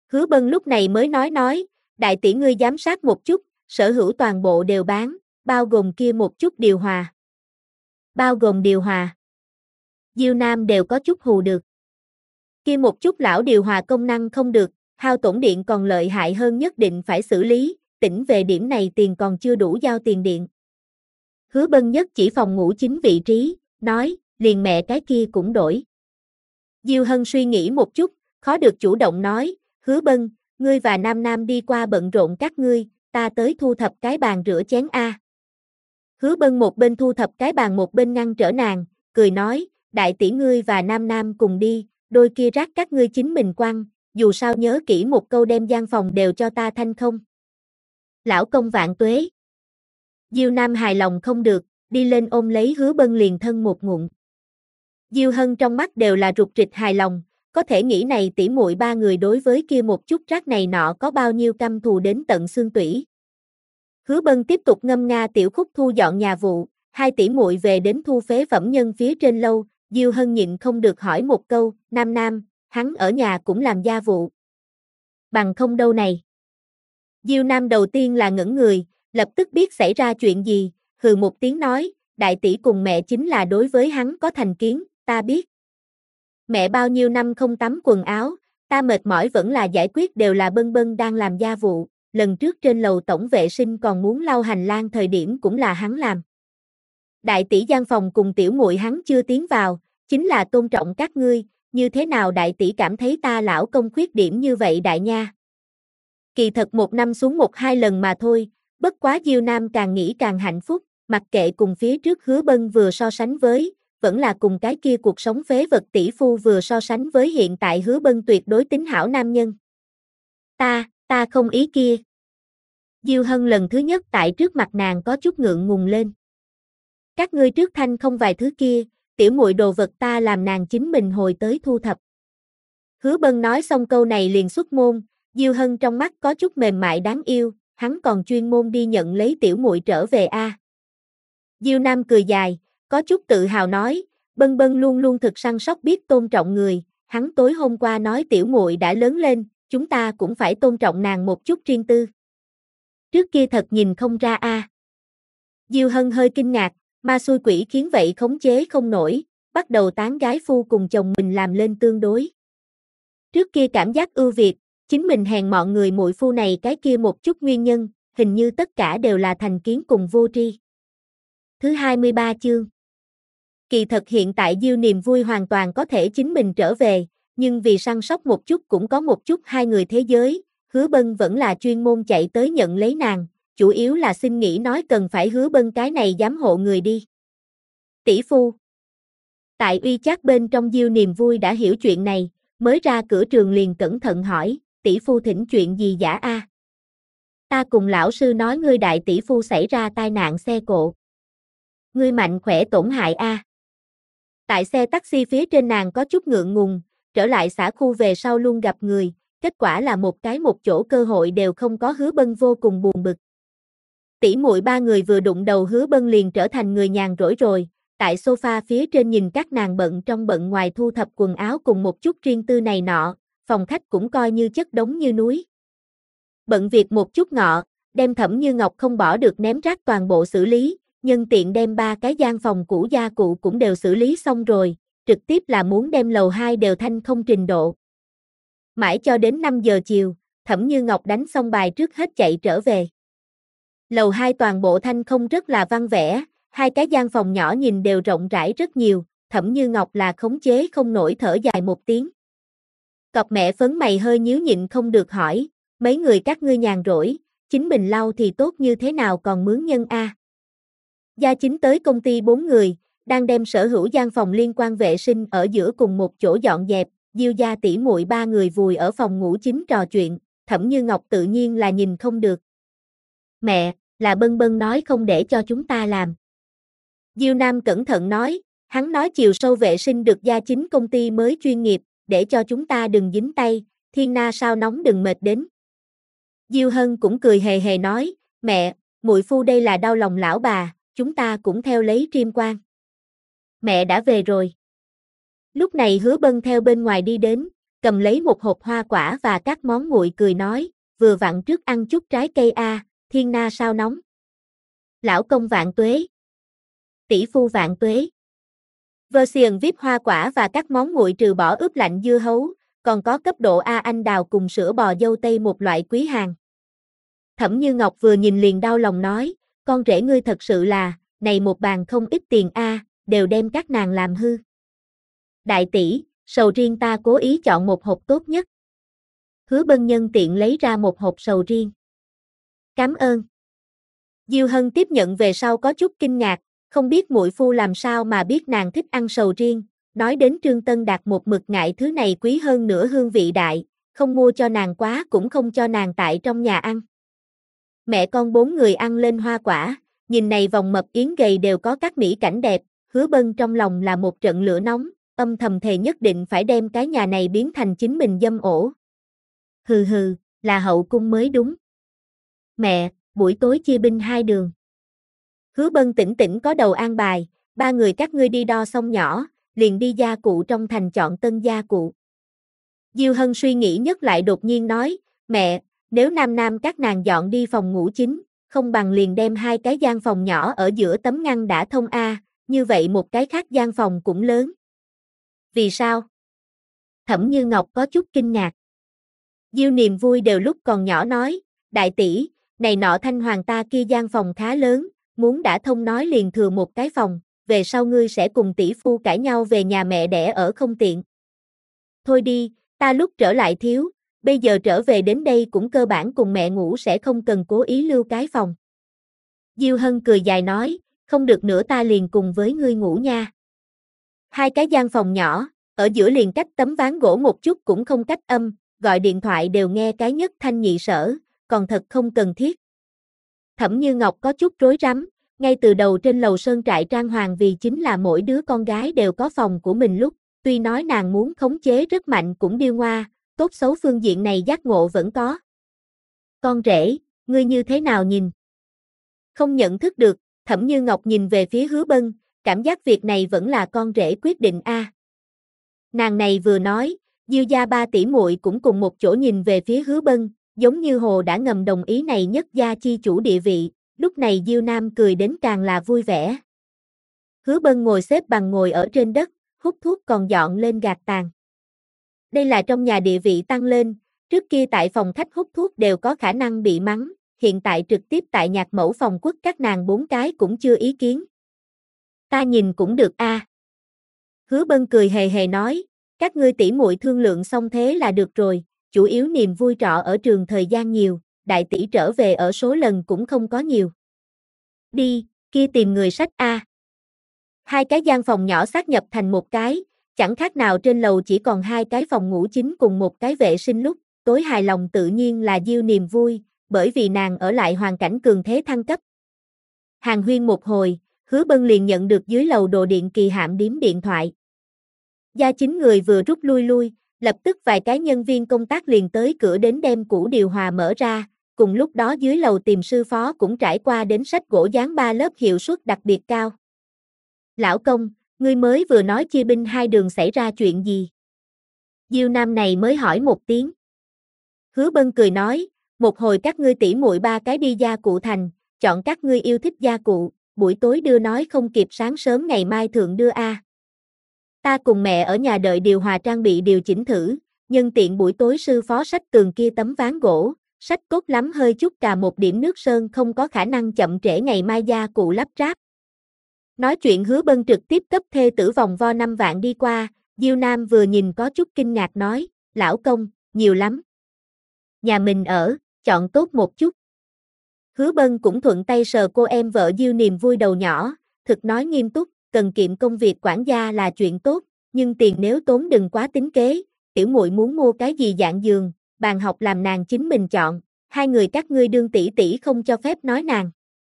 Hứa Bân lúc này mới nói, đại tỷ ngươi giám sát một chút, sở hữu toàn bộ đều bán, bao gồm kia một chút điều hòa. Bao gồm điều hòa. Diêu Nam đều có chút hù được. Kia một chút lão điều hòa công năng không được, hao tổn điện còn lợi hại hơn nhất định phải xử lý, tỉnh về điểm này tiền còn chưa đủ giao tiền điện. Hứa Bân nhất chỉ phòng ngủ chính vị trí, nói, liền mẹ cái kia cũng đổi. Diêu Hân suy nghĩ một chút, khó được chủ động nói, Hứa Bân, ngươi và Nam Nam đi qua bận rộn các ngươi, ta tới thu thập cái bàn rửa chén a. Hứa Bân một bên thu thập cái bàn một bên ngăn trở nàng, cười nói, đại tỷ ngươi và Nam Nam cùng đi, đôi kia rác các ngươi chính mình quăng, dù sao nhớ kỹ một câu đem gian phòng đều cho ta thanh không. Lão công vạn tuế. Diêu Nam hài lòng không được, đi lên ôm lấy Hứa Bân liền thân một ngụm. Diêu Hân trong mắt đều là rụt rịch hài lòng, có thể nghĩ này tỷ muội ba người đối với kia một chút rác này nọ có bao nhiêu căm thù đến tận xương tủy. Hứa Bân tiếp tục ngâm nga tiểu khúc thu dọn nhà vụ, hai tỷ muội về đến thu phế phẩm nhân phía trên lâu, Diêu Hân nhịn không được hỏi một câu, Nam Nam, hắn ở nhà cũng làm gia vụ. Bằng không đâu này. Diêu Nam đầu tiên là ngẩn người, lập tức biết xảy ra chuyện gì, hừ một tiếng nói, đại tỷ cùng mẹ chính là đối với hắn có thành kiến, ta biết. Mẹ bao nhiêu năm không tắm quần áo, ta mệt mỏi vẫn là giải quyết đều là Bân Bân đang làm gia vụ, lần trước trên lầu tổng vệ sinh còn muốn lau hành lang thời điểm cũng là hắn làm. Đại tỷ gian phòng cùng tiểu muội hắn chưa tiến vào, chính là tôn trọng các ngươi, như thế nào đại tỷ cảm thấy ta lão công khuyết điểm như vậy đại nha. Kỳ thật một năm xuống một hai lần mà thôi, bất quá Diêu Nam càng nghĩ càng hạnh phúc, mặc kệ cùng phía trước Hứa Bân vừa so sánh với, vẫn là cùng cái kia cuộc sống phế vật tỷ phu vừa so sánh với hiện tại Hứa Bân tuyệt đối tính hảo nam nhân. Ta không ý kia. Diêu Hân lần thứ nhất tại trước mặt nàng có chút ngượng ngùng lên. Các ngươi trước thanh không vài thứ kia, tiểu muội đồ vật ta làm nàng chính mình hồi tới thu thập. Hứa Bân nói xong câu này liền xuất môn, Diêu Hân trong mắt có chút mềm mại đáng yêu, hắn còn chuyên môn đi nhận lấy tiểu muội trở về a. Diêu Nam cười dài, có chút tự hào nói, Bân Bân luôn luôn thực săn sóc biết tôn trọng người, hắn tối hôm qua nói tiểu muội đã lớn lên, chúng ta cũng phải tôn trọng nàng một chút riêng tư. Trước kia thật nhìn không ra a. Diêu Hân hơi kinh ngạc, ma xui quỷ khiến vậy khống chế không nổi, bắt đầu tán gái phu cùng chồng mình làm lên tương đối. Trước kia cảm giác ưu việt, chính mình hèn mọn người muội phu này cái kia một chút nguyên nhân, hình như tất cả đều là thành kiến cùng vô tri. Thứ 23 chương. Kỳ thật hiện tại Diêu niềm vui hoàn toàn có thể chính mình trở về, nhưng vì săn sóc một chút cũng có một chút hai người thế giới, Hứa Bân vẫn là chuyên môn chạy tới nhận lấy nàng, chủ yếu là xin nghỉ nói cần phải Hứa Bân cái này dám hộ người đi. Tỷ phu. Tại uy chắc bên trong Diêu niềm vui đã hiểu chuyện này, mới ra cửa trường liền cẩn thận hỏi, tỷ phu thỉnh chuyện gì giả a? Ta cùng lão sư nói ngươi đại tỷ phu xảy ra tai nạn xe cộ. Ngươi mạnh khỏe tổn hại a. Tại xe taxi phía trên nàng có chút ngượng ngùng, trở lại xã khu về sau luôn gặp người, kết quả là một chỗ cơ hội đều không có. Hứa Bân vô cùng buồn bực. Tỷ muội ba người vừa đụng đầu Hứa Bân liền trở thành người nhàn rỗi rồi, tại sofa phía trên nhìn các nàng bận trong bận ngoài thu thập quần áo cùng một chút riêng tư này nọ, phòng khách cũng coi như chất đống như núi. Bận việc một chút ngọ, đem Thẩm Như Ngọc không bỏ được ném rác toàn bộ xử lý, nhân tiện đem ba cái gian phòng cũ gia cụ cũng đều xử lý xong rồi, trực tiếp là muốn đem lầu 2 đều thanh không trình độ. Mãi cho đến 5 giờ chiều, Thẩm Như Ngọc đánh xong bài trước hết chạy trở về. Lầu 2 toàn bộ thanh không rất là văn vẻ, hai cái gian phòng nhỏ nhìn đều rộng rãi rất nhiều, Thẩm Như Ngọc là khống chế không nổi thở dài một tiếng. Cọp mẹ phấn mày hơi nhíu nhịn không được hỏi, mấy người các ngươi nhàn rỗi, chính mình lau thì tốt như thế nào còn mướn nhân a? Gia Chính tới công ty 4 người, đang đem sở hữu gian phòng liên quan vệ sinh ở giữa cùng một chỗ dọn dẹp, Diêu gia tỷ muội ba người vùi ở phòng ngủ chính trò chuyện, Thẩm Như Ngọc tự nhiên là nhìn không được. Mẹ, là Bân Bân nói không để cho chúng ta làm. Diêu Nam cẩn thận nói, hắn nói chiều sâu vệ sinh được Gia Chính công ty mới chuyên nghiệp, để cho chúng ta đừng dính tay, thiên na sao nóng đừng mệt đến. Diêu Hân cũng cười hề hề nói, mẹ, muội phu đây là đau lòng lão bà, chúng ta cũng theo lấy triêm quan. Mẹ đã về rồi. Lúc này Hứa Bân theo bên ngoài đi đến, cầm lấy một hộp hoa quả và các món nguội cười nói, vừa vặn trước ăn chút trái cây a, thiên na sao nóng. Lão công vạn tuế. Tỷ phu vạn tuế. Version VIP hoa quả và các món nguội trừ bỏ ướp lạnh dưa hấu, còn có cấp độ A anh đào cùng sữa bò dâu tây một loại quý hàng. Thẩm Như Ngọc vừa nhìn liền đau lòng nói, con rể ngươi thật sự là, này một bàn không ít tiền a, đều đem các nàng làm hư. Đại tỷ, sầu riêng ta cố ý chọn một hộp tốt nhất. Hứa Bân nhân tiện lấy ra một hộp sầu riêng. Cảm ơn. Diêu Hân tiếp nhận về sau có chút kinh ngạc, không biết muội phu làm sao mà biết nàng thích ăn sầu riêng, nói đến Trương Tân Đạt một mực ngại thứ này quý hơn nữa hương vị đại, không mua cho nàng quá cũng không cho nàng tại trong nhà ăn. Mẹ con 4 người ăn lên hoa quả, nhìn này vòng mập yến gầy đều có các mỹ cảnh đẹp, Hứa Bân trong lòng là một trận lửa nóng, âm thầm thề nhất định phải đem cái nhà này biến thành chính mình dâm ổ. Hừ hừ, là hậu cung mới đúng. Mẹ, buổi tối chia binh 2 đường. Hứa Bân tỉnh tỉnh có đầu an bài, 3 người các ngươi đi đo xong nhỏ, liền đi gia cụ trong thành chọn tân gia cụ. Diêu Hân suy nghĩ nhất lại đột nhiên nói, mẹ, nếu nam nam các nàng dọn đi phòng ngủ chính, không bằng liền đem 2 cái gian phòng nhỏ ở giữa tấm ngăn đã thông a, như vậy một cái khác gian phòng cũng lớn. Vì sao? Thẩm Như Ngọc có chút kinh ngạc. Diêu Niềm Vui đều lúc còn nhỏ nói, đại tỷ, này nọ Thanh Hoàng ta kia gian phòng khá lớn, muốn đã thông nói liền thừa một cái phòng, về sau ngươi sẽ cùng tỷ phu cãi nhau về nhà mẹ đẻ ở không tiện. Thôi đi, ta lúc trở lại thiếu, bây giờ trở về đến đây cũng cơ bản cùng mẹ ngủ sẽ không cần cố ý lưu cái phòng. Diêu Hân cười dài nói, không được nữa ta liền cùng với ngươi ngủ nha. 2 cái gian phòng nhỏ, ở giữa liền cách tấm ván gỗ một chút cũng không cách âm, gọi điện thoại đều nghe cái nhất thanh nhị sở, còn thật không cần thiết. Thẩm Như Ngọc có chút rối rắm, ngay từ đầu trên lầu sơn trại trang hoàng vì chính là mỗi đứa con gái đều có phòng của mình lúc, tuy nói nàng muốn khống chế rất mạnh cũng điêu ngoa, tốt xấu phương diện này giác ngộ vẫn có. Con rể, ngươi như thế nào nhìn? Không nhận thức được, Thẩm Như Ngọc nhìn về phía Hứa Bân, cảm giác việc này vẫn là con rể quyết định a. Nàng này vừa nói, Diêu gia 3 tỷ muội cũng cùng một chỗ nhìn về phía Hứa Bân, giống như hồ đã ngầm đồng ý này nhất gia chi chủ địa vị, lúc này Diêu Nam cười đến càng là vui vẻ. Hứa Bân ngồi xếp bằng ngồi ở trên đất, hút thuốc còn dọn lên gạt tàn. Đây là trong nhà địa vị tăng lên, trước kia tại phòng khách hút thuốc đều có khả năng bị mắng, hiện tại trực tiếp tại nhạc mẫu phòng quất các nàng 4 cái cũng chưa ý kiến. Ta nhìn cũng được a. Hứa Bân cười hề hề nói, các ngươi tỷ muội thương lượng xong thế là được rồi, chủ yếu niềm vui trọ ở trường thời gian nhiều, đại tỷ trở về ở số lần cũng không có nhiều. Đi, kia tìm người sách a. 2 cái gian phòng nhỏ sát nhập thành một cái, chẳng khác nào trên lầu chỉ còn 2 cái phòng ngủ chính cùng một cái vệ sinh lúc, tối hài lòng tự nhiên là Diêu Niềm Vui, bởi vì nàng ở lại hoàn cảnh cường thế thăng cấp. Hàng huyên một hồi, Hứa Bân liền nhận được dưới lầu đồ điện kỳ hạm điếm điện thoại. Gia chính người vừa rút lui, lập tức vài cái nhân viên công tác liền tới cửa đến đem củ điều hòa mở ra, cùng lúc đó dưới lầu tìm sư phó cũng trải qua đến sách gỗ dán 3 lớp hiệu suất đặc biệt cao. Lão công, ngươi mới vừa nói chia binh 2 đường xảy ra chuyện gì? Diêu Nam này mới hỏi một tiếng. Hứa Bân cười nói, một hồi các ngươi tỷ muội 3 cái đi gia cụ thành, chọn các ngươi yêu thích gia cụ, buổi tối đưa nói không kịp sáng sớm ngày mai thượng đưa a. Ta cùng mẹ ở nhà đợi điều hòa trang bị điều chỉnh thử, nhân tiện buổi tối sư phó sách tường kia tấm ván gỗ, sách cốt lắm hơi chút cà một điểm nước sơn không có khả năng chậm trễ ngày mai gia cụ lắp ráp. Nói chuyện Hứa Bân trực tiếp cấp thê tử vòng vo 5 vạn đi qua, Diêu Nam vừa nhìn có chút kinh ngạc nói, lão công, nhiều lắm. Nhà mình ở, chọn tốt một chút. Hứa Bân cũng thuận tay sờ cô em vợ Diêu Niềm Vui đầu nhỏ, thực nói nghiêm túc, cần kiệm công việc quản gia là chuyện tốt, nhưng tiền nếu tốn đừng quá tính kế, tiểu muội muốn mua cái gì dạng giường, bàn học làm nàng chính mình chọn, 2 người các ngươi đương tỷ tỷ không cho phép nói nàng.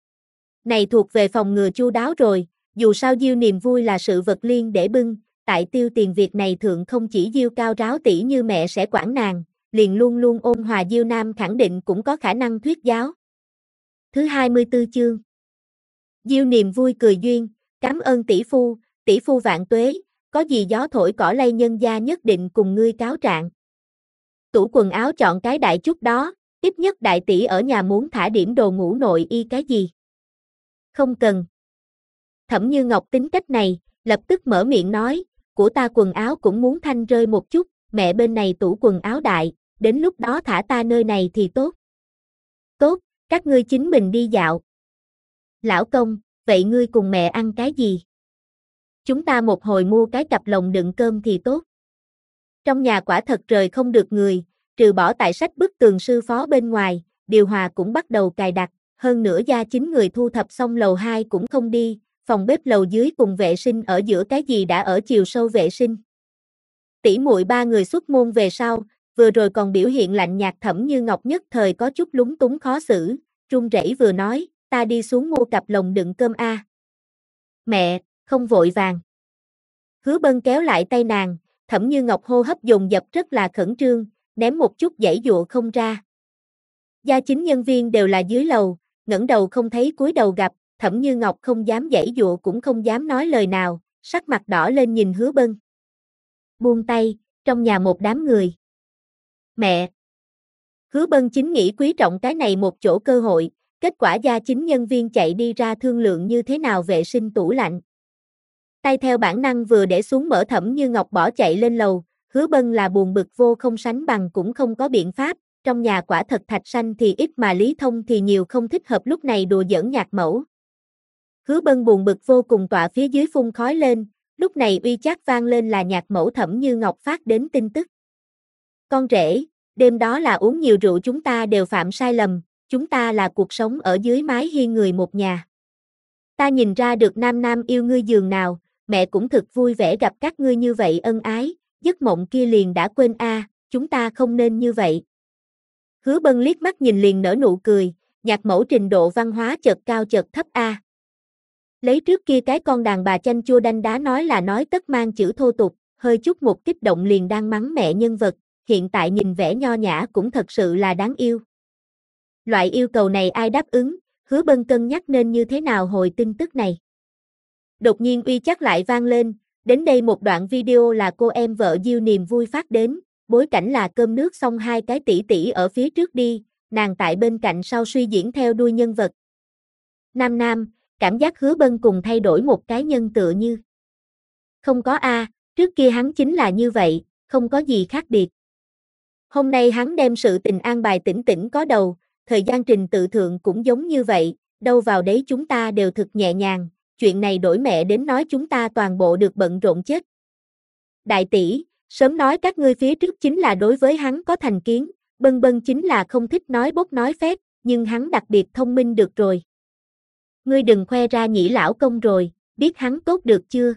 Này thuộc về phòng ngừa chu đáo rồi, dù sao Diêu Niềm Vui là sự vật liên để bưng, tại tiêu tiền việc này thượng không chỉ Diêu cao ráo tỷ như mẹ sẽ quản nàng, liền luôn luôn ôn hòa Diêu Nam khẳng định cũng có khả năng thuyết giáo. Thứ 24 chương. Diêu Niềm Vui cười duyên, cảm ơn tỷ phu vạn tuế, có gì gió thổi cỏ lay nhân gia nhất định cùng ngươi cáo trạng. Tủ quần áo chọn cái đại chút đó, ít nhất đại tỷ ở nhà muốn thả điểm đồ ngủ nội y cái gì. Không cần. Thẩm Như Ngọc tính cách này, lập tức mở miệng nói, của ta quần áo cũng muốn thanh rơi một chút, mẹ bên này tủ quần áo đại, đến lúc đó thả ta nơi này thì tốt. Tốt, các ngươi chính mình đi dạo. Lão công, vậy ngươi cùng mẹ ăn cái gì? Chúng ta một hồi mua cái cặp lồng đựng cơm thì tốt. Trong nhà quả thật rời không được người, trừ bỏ tại sách bức tường sư phó bên ngoài, điều hòa cũng bắt đầu cài đặt, hơn nữa gia chính người thu thập xong lầu 2 cũng không đi, phòng bếp lầu dưới cùng vệ sinh ở giữa cái gì đã ở chiều sâu vệ sinh. Tỷ muội ba người xuất môn về sau, vừa rồi còn biểu hiện lạnh nhạt Thẩm Như Ngọc nhất thời có chút lúng túng khó xử, run rẩy vừa nói, ta đi xuống mua cặp lồng đựng cơm a. Mẹ, không vội vàng. Hứa Bân kéo lại tay nàng, Thẩm Như Ngọc hô hấp dồn dập rất là khẩn trương, ném một chút giãy dụa không ra. Gia chính nhân viên đều là dưới lầu, ngẩng đầu không thấy cúi đầu gặp, Thẩm Như Ngọc không dám giãy dụa cũng không dám nói lời nào, sắc mặt đỏ lên nhìn Hứa Bân. Buông tay, trong nhà một đám người. Mẹ! Hứa Bân chính nghĩ quý trọng cái này một chỗ cơ hội, kết quả gia chính nhân viên chạy đi ra thương lượng như thế nào vệ sinh tủ lạnh. Tay theo bản năng vừa để xuống mở Thẩm Như Ngọc bỏ chạy lên lầu, Hứa Bân là buồn bực vô không sánh bằng cũng không có biện pháp, trong nhà quả thật thạch xanh thì ít mà lý thông thì nhiều không thích hợp lúc này đùa giỡn nhạc mẫu. Hứa Bân buồn bực vô cùng tọa phía dưới phun khói lên, lúc này WeChat vang lên là nhạc mẫu Thẩm Như Ngọc phát đến tin tức. Con rể, đêm đó là uống nhiều rượu chúng ta đều phạm sai lầm, chúng ta là cuộc sống ở dưới mái hiên người một nhà. Ta nhìn ra được nam nam yêu ngươi giường nào, mẹ cũng thực vui vẻ gặp các ngươi như vậy ân ái, giấc mộng kia liền đã quên chúng ta không nên như vậy. Hứa Bân liếc mắt nhìn liền nở nụ cười, nhạc mẫu trình độ văn hóa chợt cao chợt thấp Lấy trước kia cái con đàn bà chanh chua đanh đá nói là nói tất mang chữ thô tục, hơi chút một kích động liền đang mắng mẹ nhân vật, hiện tại nhìn vẻ nho nhã cũng thật sự là đáng yêu. Loại yêu cầu này ai đáp ứng, Hứa Bân cân nhắc nên như thế nào hồi tin tức này. Đột nhiên WeChat lại vang lên, đến đây một đoạn video là cô em vợ Diêu niềm vui phát đến, bối cảnh là cơm nước xong hai cái tỷ tỷ ở phía trước đi, nàng tại bên cạnh sau suy diễn theo đuôi nhân vật. Nam Nam, cảm giác Hứa Bân cùng thay đổi một cái nhân tựa như. Không có trước kia hắn chính là như vậy, không có gì khác biệt. Hôm nay hắn đem sự tình an bài tĩnh tĩnh có đầu, thời gian trình tự thượng cũng giống như vậy, đâu vào đấy chúng ta đều thực nhẹ nhàng, chuyện này đổi mẹ đến nói chúng ta toàn bộ được bận rộn chết. Đại tỷ, sớm nói các ngươi phía trước chính là đối với hắn có thành kiến, Bân Bân chính là không thích nói bốc nói phét, nhưng hắn đặc biệt thông minh được rồi. Ngươi đừng khoe ra nhĩ lão công rồi, biết hắn tốt được chưa?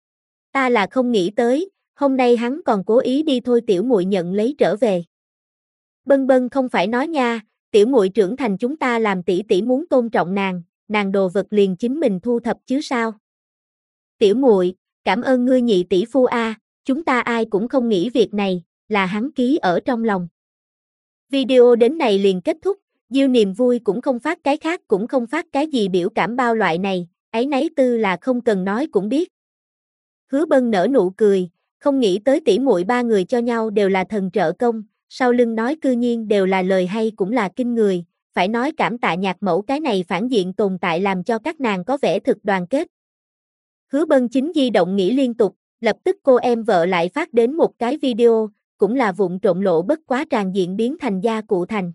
Ta là không nghĩ tới, hôm nay hắn còn cố ý đi thôi tiểu muội nhận lấy trở về. Bân Bân không phải nói nha, tiểu muội trưởng thành chúng ta làm tỷ tỷ muốn tôn trọng nàng đồ vật liền chính mình thu thập chứ sao. Tiểu muội, cảm ơn ngươi nhị tỷ phu chúng ta ai cũng không nghĩ việc này, là hắn ký ở trong lòng. Video đến này liền kết thúc, Diêu niềm vui cũng không phát cái khác cũng không phát cái gì biểu cảm bao loại này, áy náy tư là không cần nói cũng biết. Hứa Bân nở nụ cười, không nghĩ tới tỷ muội ba người cho nhau đều là thần trợ công, sau lưng nói cư nhiên đều là lời hay cũng là kinh người, phải nói cảm tạ nhạc mẫu cái này phản diện tồn tại làm cho các nàng có vẻ thực đoàn kết. Hứa Bân chính di động nghĩ liên tục, lập tức cô em vợ lại phát đến một cái video, cũng là vụng trộn lộ bất quá tràn diện biến thành gia cụ thành.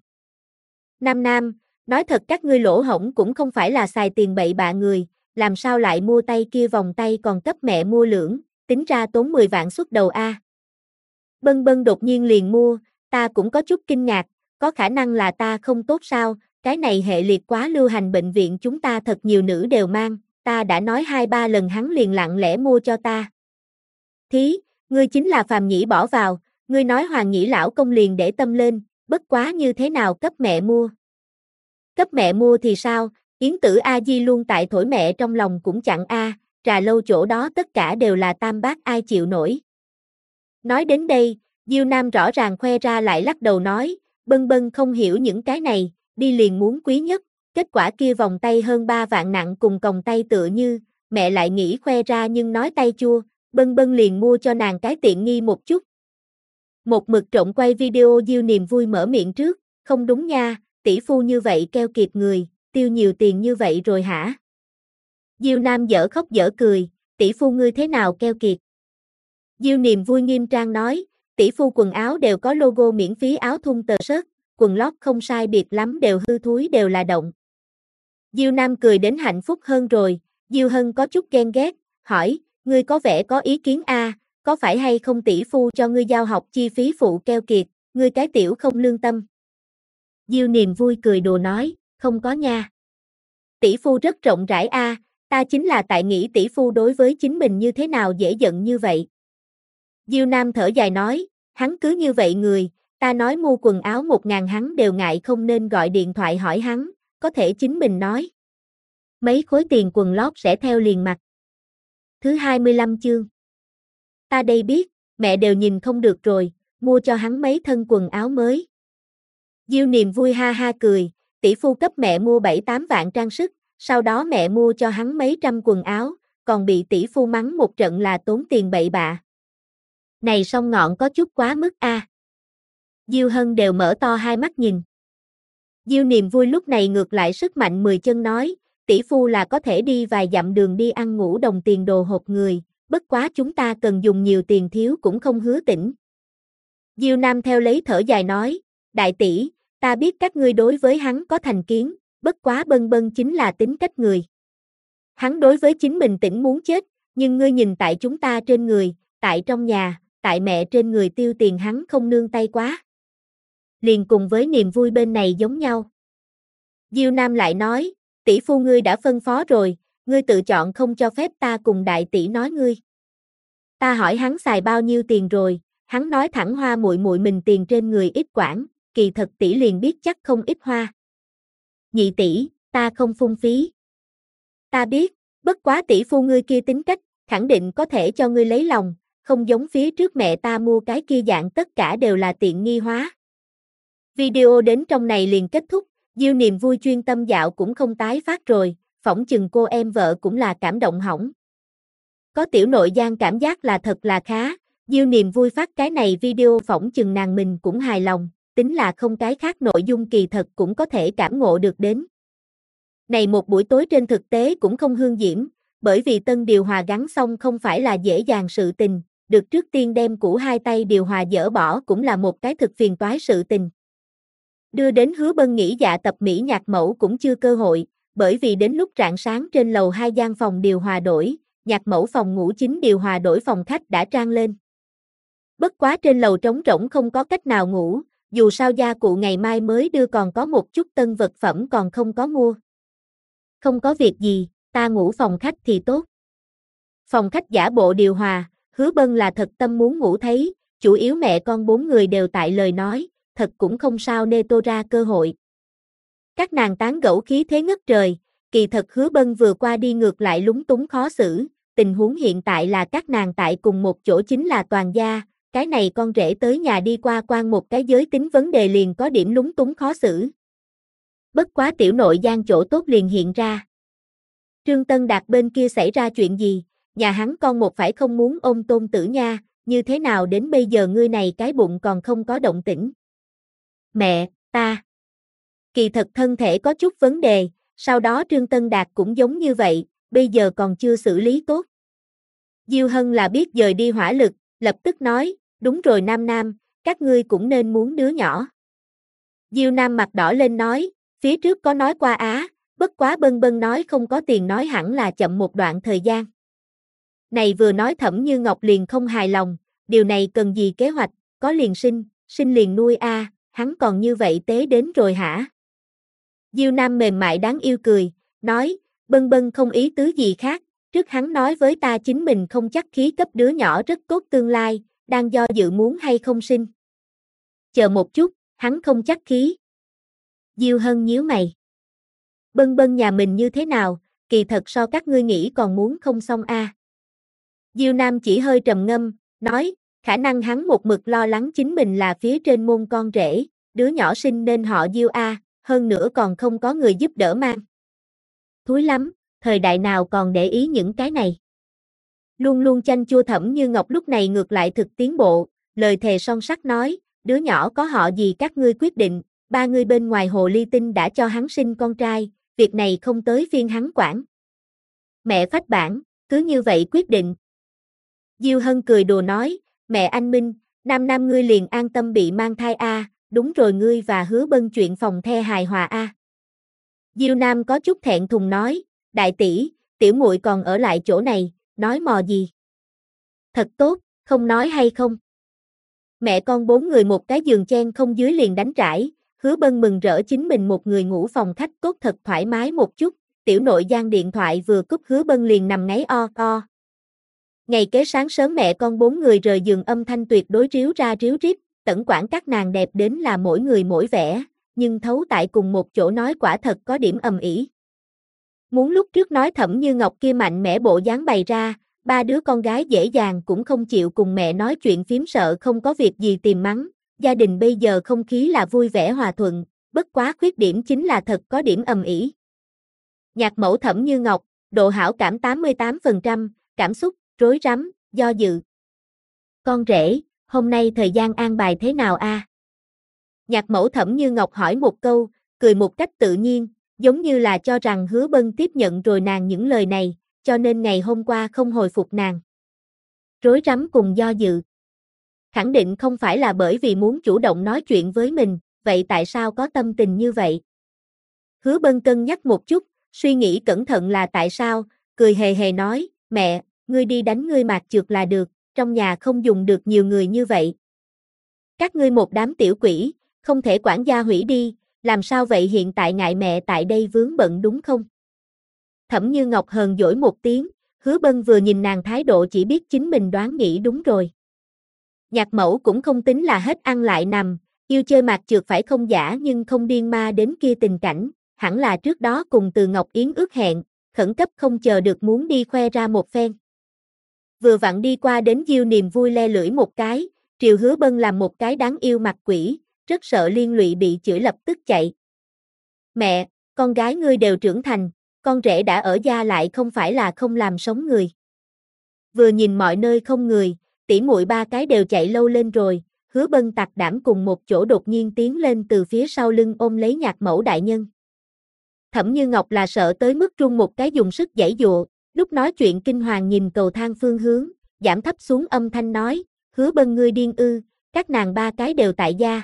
Nam Nam, nói thật các ngươi lỗ hổng cũng không phải là xài tiền bậy bạ người, làm sao lại mua tay kia vòng tay còn cấp mẹ mua lưỡng, tính ra tốn 10 vạn xuất đầu Bân Bân đột nhiên liền mua, ta cũng có chút kinh ngạc, có khả năng là ta không tốt sao, cái này hệ liệt quá lưu hành bệnh viện chúng ta thật nhiều nữ đều mang, ta đã nói 2-3 lần hắn liền lặng lẽ mua cho ta. Thí, ngươi chính là phàm nhĩ bỏ vào, ngươi nói Hoàng Nhĩ lão công liền để tâm lên, bất quá như thế nào cấp mẹ mua. Cấp mẹ mua thì sao, Yến Tử A Di luôn tại thổi mẹ trong lòng cũng chẳng trà lâu chỗ đó tất cả đều là tam bát ai chịu nổi. Nói đến đây, Diêu Nam rõ ràng khoe ra lại lắc đầu nói, Bân Bân không hiểu những cái này, đi liền muốn quý nhất, kết quả kia vòng tay hơn 3 vạn nặng cùng còng tay tựa như, mẹ lại nghĩ khoe ra nhưng nói tay chua, Bân Bân liền mua cho nàng cái tiện nghi một chút. Một mực trộm quay video Diêu Niềm Vui mở miệng trước, không đúng nha, tỷ phu như vậy keo kiệt người, tiêu nhiều tiền như vậy rồi hả? Diêu Nam dở khóc dở cười, tỷ phu ngươi thế nào keo kiệt? Diêu Niềm Vui nghiêm trang nói, tỷ phu quần áo đều có logo miễn phí áo thun tờ sớt, quần lót không sai biệt lắm đều hư thúi đều là động. Diêu Nam cười đến hạnh phúc hơn rồi, Diêu Hân có chút ghen ghét, hỏi, ngươi có vẻ có ý kiến a, có phải hay không tỷ phu cho ngươi giao học chi phí phụ keo kiệt, ngươi cái tiểu không lương tâm. Diêu Niềm Vui cười đùa nói, không có nha. Tỷ phu rất rộng rãi a, ta chính là tại nghĩ tỷ phu đối với chính mình như thế nào dễ giận như vậy. Diêu Nam thở dài nói, hắn cứ như vậy người, ta nói mua quần áo 1.000 hắn đều ngại không nên gọi điện thoại hỏi hắn, có thể chính mình nói. Mấy khối tiền quần lót sẽ theo liền mặt. Thứ 25 chương. Ta đây biết, mẹ đều nhìn không được rồi, mua cho hắn mấy thân quần áo mới. Diêu Niềm Vui ha ha cười, tỷ phu cấp mẹ mua 7-8 vạn trang sức, sau đó mẹ mua cho hắn mấy trăm quần áo, còn bị tỷ phu mắng một trận là tốn tiền bậy bạ. Này song ngọn có chút quá mức a. Diêu Hân đều mở to hai mắt nhìn. Diêu Niềm Vui lúc này ngược lại sức mạnh 10 chân nói, tỷ phu là có thể đi vài dặm đường đi ăn ngũ đồng tiền đồ hộp người, bất quá chúng ta cần dùng nhiều tiền thiếu cũng không hứa tỉnh. Diêu Nam theo lấy thở dài nói, đại tỷ, ta biết các ngươi đối với hắn có thành kiến, bất quá Bân Bân chính là tính cách người. Hắn đối với chính mình tỉnh muốn chết, nhưng ngươi nhìn tại chúng ta trên người, tại trong nhà, tại mẹ trên người tiêu tiền hắn không nương tay quá. Liền cùng với Niềm Vui bên này giống nhau. Diêu Nam lại nói, tỷ phu ngươi đã phân phó rồi, ngươi tự chọn không cho phép ta cùng đại tỷ nói ngươi. Ta hỏi hắn xài bao nhiêu tiền rồi, hắn nói thẳng hoa muội muội mình tiền trên người ít quản, kỳ thật tỷ liền biết chắc không ít hoa. Nhị tỷ, ta không phung phí. Ta biết, bất quá tỷ phu ngươi kia tính cách, khẳng định có thể cho ngươi lấy lòng, không giống phía trước mẹ ta mua cái kia dạng tất cả đều là tiện nghi hóa. Video đến trong này liền kết thúc, Diêu Niềm Vui chuyên tâm dạo cũng không tái phát rồi, phỏng chừng cô em vợ cũng là cảm động hỏng. Có tiểu nội gian cảm giác là thật là khá, Diêu Niềm Vui phát cái này video phỏng chừng nàng mình cũng hài lòng, tính là không cái khác nội dung kỳ thật cũng có thể cảm ngộ được đến. Này một buổi tối trên thực tế cũng không hương diễm, bởi vì tân điều hòa gắn xong không phải là dễ dàng sự tình, được trước tiên đem củ hai tay điều hòa dỡ bỏ cũng là một cái thực phiền toái sự tình. Đưa đến Hứa Bân nghỉ dạ tập mỹ nhạc mẫu cũng chưa cơ hội, bởi vì đến lúc rạng sáng trên lầu 2 gian phòng điều hòa đổi, nhạc mẫu phòng ngủ chính điều hòa đổi phòng khách đã trang lên. Bất quá trên lầu trống rỗng không có cách nào ngủ, dù sao gia cụ ngày mai mới đưa còn có một chút tân vật phẩm còn không có mua. Không có việc gì, ta ngủ phòng khách thì tốt. Phòng khách giả bộ điều hòa, Hứa Bân là thật tâm muốn ngủ thấy, chủ yếu mẹ con 4 người đều tại lời nói, thật cũng không sao nê tô ra cơ hội. Các nàng tán gẫu khí thế ngất trời, kỳ thật Hứa Bân vừa qua đi ngược lại lúng túng khó xử, tình huống hiện tại là các nàng tại cùng một chỗ chính là toàn gia, cái này con rể tới nhà đi qua quan một cái giới tính vấn đề liền có điểm lúng túng khó xử. Bất quá tiểu nội gian chỗ tốt liền hiện ra. Trương Tân Đạt bên kia xảy ra chuyện gì, nhà hắn con một phải không muốn ôm Tôn Tử nha, như thế nào đến bây giờ ngươi này cái bụng còn không có động tĩnh. Mẹ, ta. Kỳ thật thân thể có chút vấn đề, sau đó Trương Tân Đạt cũng giống như vậy, bây giờ còn chưa xử lý tốt. Diêu Hân là biết dời đi hỏa lực, lập tức nói, đúng rồi Nam Nam, các ngươi cũng nên muốn đứa nhỏ. Diêu Nam mặt đỏ lên nói, phía trước có nói qua á, bất quá Bân Bân nói không có tiền nói hẳn là chậm một đoạn thời gian. Này vừa nói Thẩm Như Ngọc liền không hài lòng, điều này cần gì kế hoạch, có liền sinh liền nuôi a, hắn còn như vậy tế đến rồi hả? Diêu Nam mềm mại đáng yêu cười, nói, Bân Bân không ý tứ gì khác, trước hắn nói với ta chính mình không chắc khí cấp đứa nhỏ rất tốt tương lai, đang do dự muốn hay không sinh. Chờ một chút, hắn không chắc khí. Diêu Hân nhíu mày. Bân Bân nhà mình như thế nào, kỳ thật so các ngươi nghĩ còn muốn không xong a. Diêu Nam chỉ hơi trầm ngâm, nói, khả năng hắn một mực lo lắng chính mình là phía trên môn con rể, đứa nhỏ sinh nên họ Diêu a, hơn nữa còn không có người giúp đỡ mang. Thúi lắm, thời đại nào còn để ý những cái này. Luôn luôn chanh chua Thẩm Như Ngọc lúc này ngược lại thực tiến bộ, lời thề son sắt nói, đứa nhỏ có họ gì các ngươi quyết định, ba ngươi bên ngoài hồ ly tinh đã cho hắn sinh con trai, việc này không tới phiên hắn quản. Mẹ phách bản, cứ như vậy quyết định. Diêu Hân cười đùa nói, mẹ anh Minh, nam ngươi liền an tâm bị mang thai a, đúng rồi ngươi và Hứa Bân chuyện phòng the hài hòa a. Diêu Nam có chút thẹn thùng nói, đại tỷ, tiểu muội còn ở lại chỗ này, nói mò gì? Thật tốt, không nói hay không? Mẹ con bốn người một cái giường chen không dưới liền đánh trải, Hứa Bân mừng rỡ chính mình một người ngủ phòng khách cốt thật thoải mái một chút, tiểu nội gian điện thoại vừa cúp Hứa Bân liền nằm ngáy o o. Ngày kế sáng sớm mẹ con bốn người rời giường âm thanh tuyệt đối ríu ra ríu rít, tẩn quản các nàng đẹp đến là mỗi người mỗi vẻ, nhưng thấu tại cùng một chỗ nói quả thật có điểm ầm ĩ. Muốn lúc trước nói Thẩm Như Ngọc kia mạnh mẽ bộ dáng bày ra, ba đứa con gái dễ dàng cũng không chịu cùng mẹ nói chuyện phím sợ không có việc gì tìm mắng, gia đình bây giờ không khí là vui vẻ hòa thuận, bất quá khuyết điểm chính là thật có điểm ầm ĩ. Nhạc mẫu Thẩm Như Ngọc, độ hảo cảm 88%, cảm xúc, rối rắm, do dự. Con rể, hôm nay thời gian an bài thế nào a? Nhạc mẫu Thẩm Như Ngọc hỏi một câu, cười một cách tự nhiên, giống như là cho rằng Hứa Bân tiếp nhận rồi nàng những lời này, cho nên ngày hôm qua không hồi phục nàng. Rối rắm cùng do dự. Khẳng định không phải là bởi vì muốn chủ động nói chuyện với mình, vậy tại sao có tâm tình như vậy? Hứa Bân cân nhắc một chút, suy nghĩ cẩn thận là tại sao, cười hề hề nói, mẹ, ngươi đi đánh ngươi mạc trượt là được, trong nhà không dùng được nhiều người như vậy. Các ngươi một đám tiểu quỷ, không thể quản gia hủy đi, làm sao vậy hiện tại ngại mẹ tại đây vướng bận đúng không? Thẩm Như Ngọc hờn dỗi một tiếng, Hứa Bân vừa nhìn nàng thái độ chỉ biết chính mình đoán nghĩ đúng rồi. Nhạc mẫu cũng không tính là hết ăn lại nằm, yêu chơi mạc trượt phải không giả nhưng không điên ma đến kia tình cảnh, hẳn là trước đó cùng Từ Ngọc Yến ước hẹn, khẩn cấp không chờ được muốn đi khoe ra một phen. Vừa vặn đi qua đến Diêu Niềm vui le lưỡi một cái, Triều Hứa Bân làm một cái đáng yêu mặt quỷ, rất sợ liên lụy bị chửi lập tức chạy. Mẹ, con gái ngươi đều trưởng thành, con rể đã ở gia lại không phải là không làm sống người. Vừa nhìn mọi nơi không người, tỷ muội ba cái đều chạy lâu lên rồi, Hứa Bân tặc đảm cùng một chỗ đột nhiên tiến lên từ phía sau lưng ôm lấy nhạc mẫu đại nhân. Thẩm Như Ngọc là sợ tới mức run một cái dùng sức giãy giụa, lúc nói chuyện kinh hoàng nhìn cầu thang phương hướng, giảm thấp xuống âm thanh nói, Hứa Bân ngươi điên ư, các nàng ba cái đều tại gia.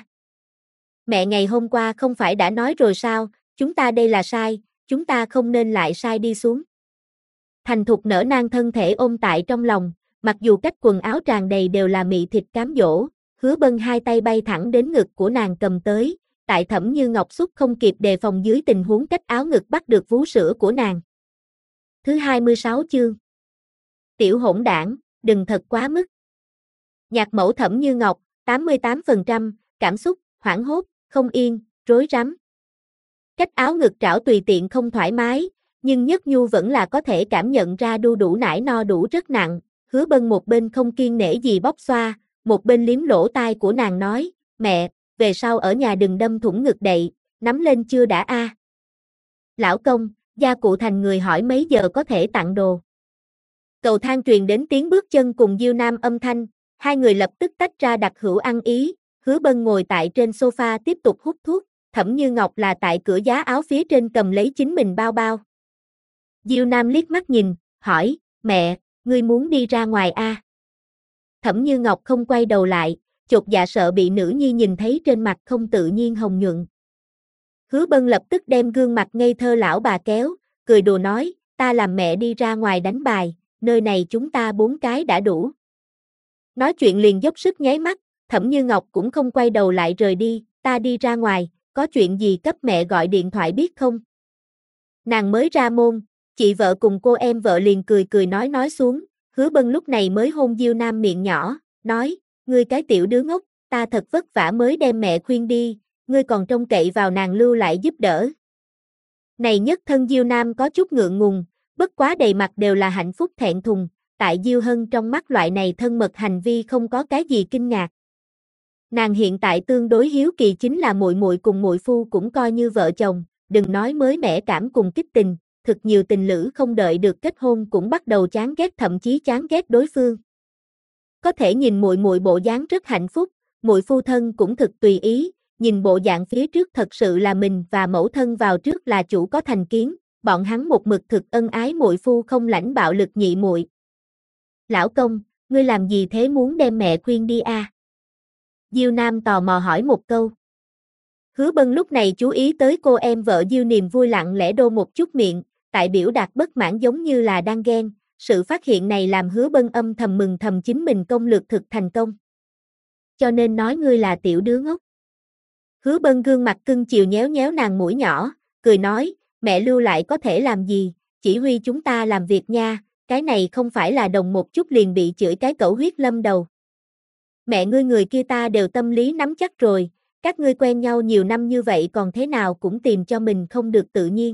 Mẹ ngày hôm qua không phải đã nói rồi sao, chúng ta đây là sai, chúng ta không nên lại sai đi xuống. Thành thục nở nang thân thể ôm tại trong lòng, mặc dù cách quần áo tràn đầy đều là mị thịt cám dỗ, Hứa Bân hai tay bay thẳng đến ngực của nàng cầm tới, tại Thẩm Như Ngọc xúc không kịp đề phòng dưới tình huống cách áo ngực bắt được vú sữa của nàng. Thứ 26 chương. Tiểu hỗn đảng, đừng thật quá mức. Nhạc mẫu Thẩm Như Ngọc, 88%, cảm xúc, hoảng hốt, không yên, rối rắm. Cách áo ngực trảo tùy tiện không thoải mái, nhưng Nhất Nhu vẫn là có thể cảm nhận ra đu đủ nải no đủ rất nặng, Hứa Bân một bên không kiêng nể gì bóc xoa, một bên liếm lỗ tai của nàng nói, mẹ, về sau ở nhà đừng đâm thủng ngực đậy, nắm lên chưa đã a? Lão công, gia cụ thành người hỏi mấy giờ có thể tặng đồ. Cầu thang truyền đến tiếng bước chân cùng Diêu Nam âm thanh, hai người lập tức tách ra đặc hữu ăn ý, Hứa Bân ngồi tại trên sofa tiếp tục hút thuốc, Thẩm Như Ngọc là tại cửa giá áo phía trên cầm lấy chính mình bao bao. Diêu Nam liếc mắt nhìn, hỏi, mẹ, ngươi muốn đi ra ngoài a? Thẩm Như Ngọc không quay đầu lại, chột dạ sợ bị nữ nhi nhìn thấy trên mặt không tự nhiên hồng nhuận. Hứa Bân lập tức đem gương mặt ngây thơ lão bà kéo, cười đùa nói, ta làm mẹ đi ra ngoài đánh bài, nơi này chúng ta bốn cái đã đủ. Nói chuyện liền dốc sức nháy mắt, Thẩm Như Ngọc cũng không quay đầu lại rời đi, ta đi ra ngoài, có chuyện gì cấp mẹ gọi điện thoại biết không? Nàng mới ra môn, chị vợ cùng cô em vợ liền cười cười nói xuống, Hứa Bân lúc này mới hôn Diêu Nam miệng nhỏ, nói, ngươi cái tiểu đứa ngốc, ta thật vất vả mới đem mẹ khuyên đi, ngươi còn trông cậy vào nàng lưu lại giúp đỡ. Này nhất thân Diêu Nam có chút ngượng ngùng, bất quá đầy mặt đều là hạnh phúc thẹn thùng, tại Diêu Hân trong mắt loại này thân mật hành vi không có cái gì kinh ngạc. Nàng hiện tại tương đối hiếu kỳ chính là muội muội cùng muội phu cũng coi như vợ chồng, đừng nói mới mẻ cảm cùng kích tình, thực nhiều tình lữ không đợi được kết hôn cũng bắt đầu chán ghét thậm chí chán ghét đối phương. có thể nhìn muội muội bộ dáng rất hạnh phúc, muội phu thân cũng thực tùy ý, nhìn bộ dạng phía trước thật sự là mình và mẫu thân vào trước là chủ có thành kiến, bọn hắn một mực thực ân ái muội phu không lãnh bạo lực nhị muội. Lão công, ngươi làm gì thế, muốn đem mẹ khuyên đi à? Diêu Nam tò mò hỏi một câu. Hứa Bân lúc này chú ý tới cô em vợ Diêu Niềm Vui lặng lẽ đô một chút miệng, tại biểu đạt bất mãn giống như là đang ghen, sự phát hiện này làm Hứa Bân âm thầm mừng thầm chính mình công lược thực thành công. Cho nên nói ngươi là tiểu đứa ngốc. Hứa Bân gương mặt cưng chiều nhéo nhéo nàng mũi nhỏ, cười nói, mẹ lưu lại có thể làm gì, chỉ huy chúng ta làm việc nha, cái này không phải là đồng một chút liền bị chửi cái cẩu huyết lâm đầu. Mẹ ngươi người kia ta đều tâm lý nắm chắc rồi, các ngươi quen nhau nhiều năm như vậy còn thế nào cũng tìm cho mình không được tự nhiên.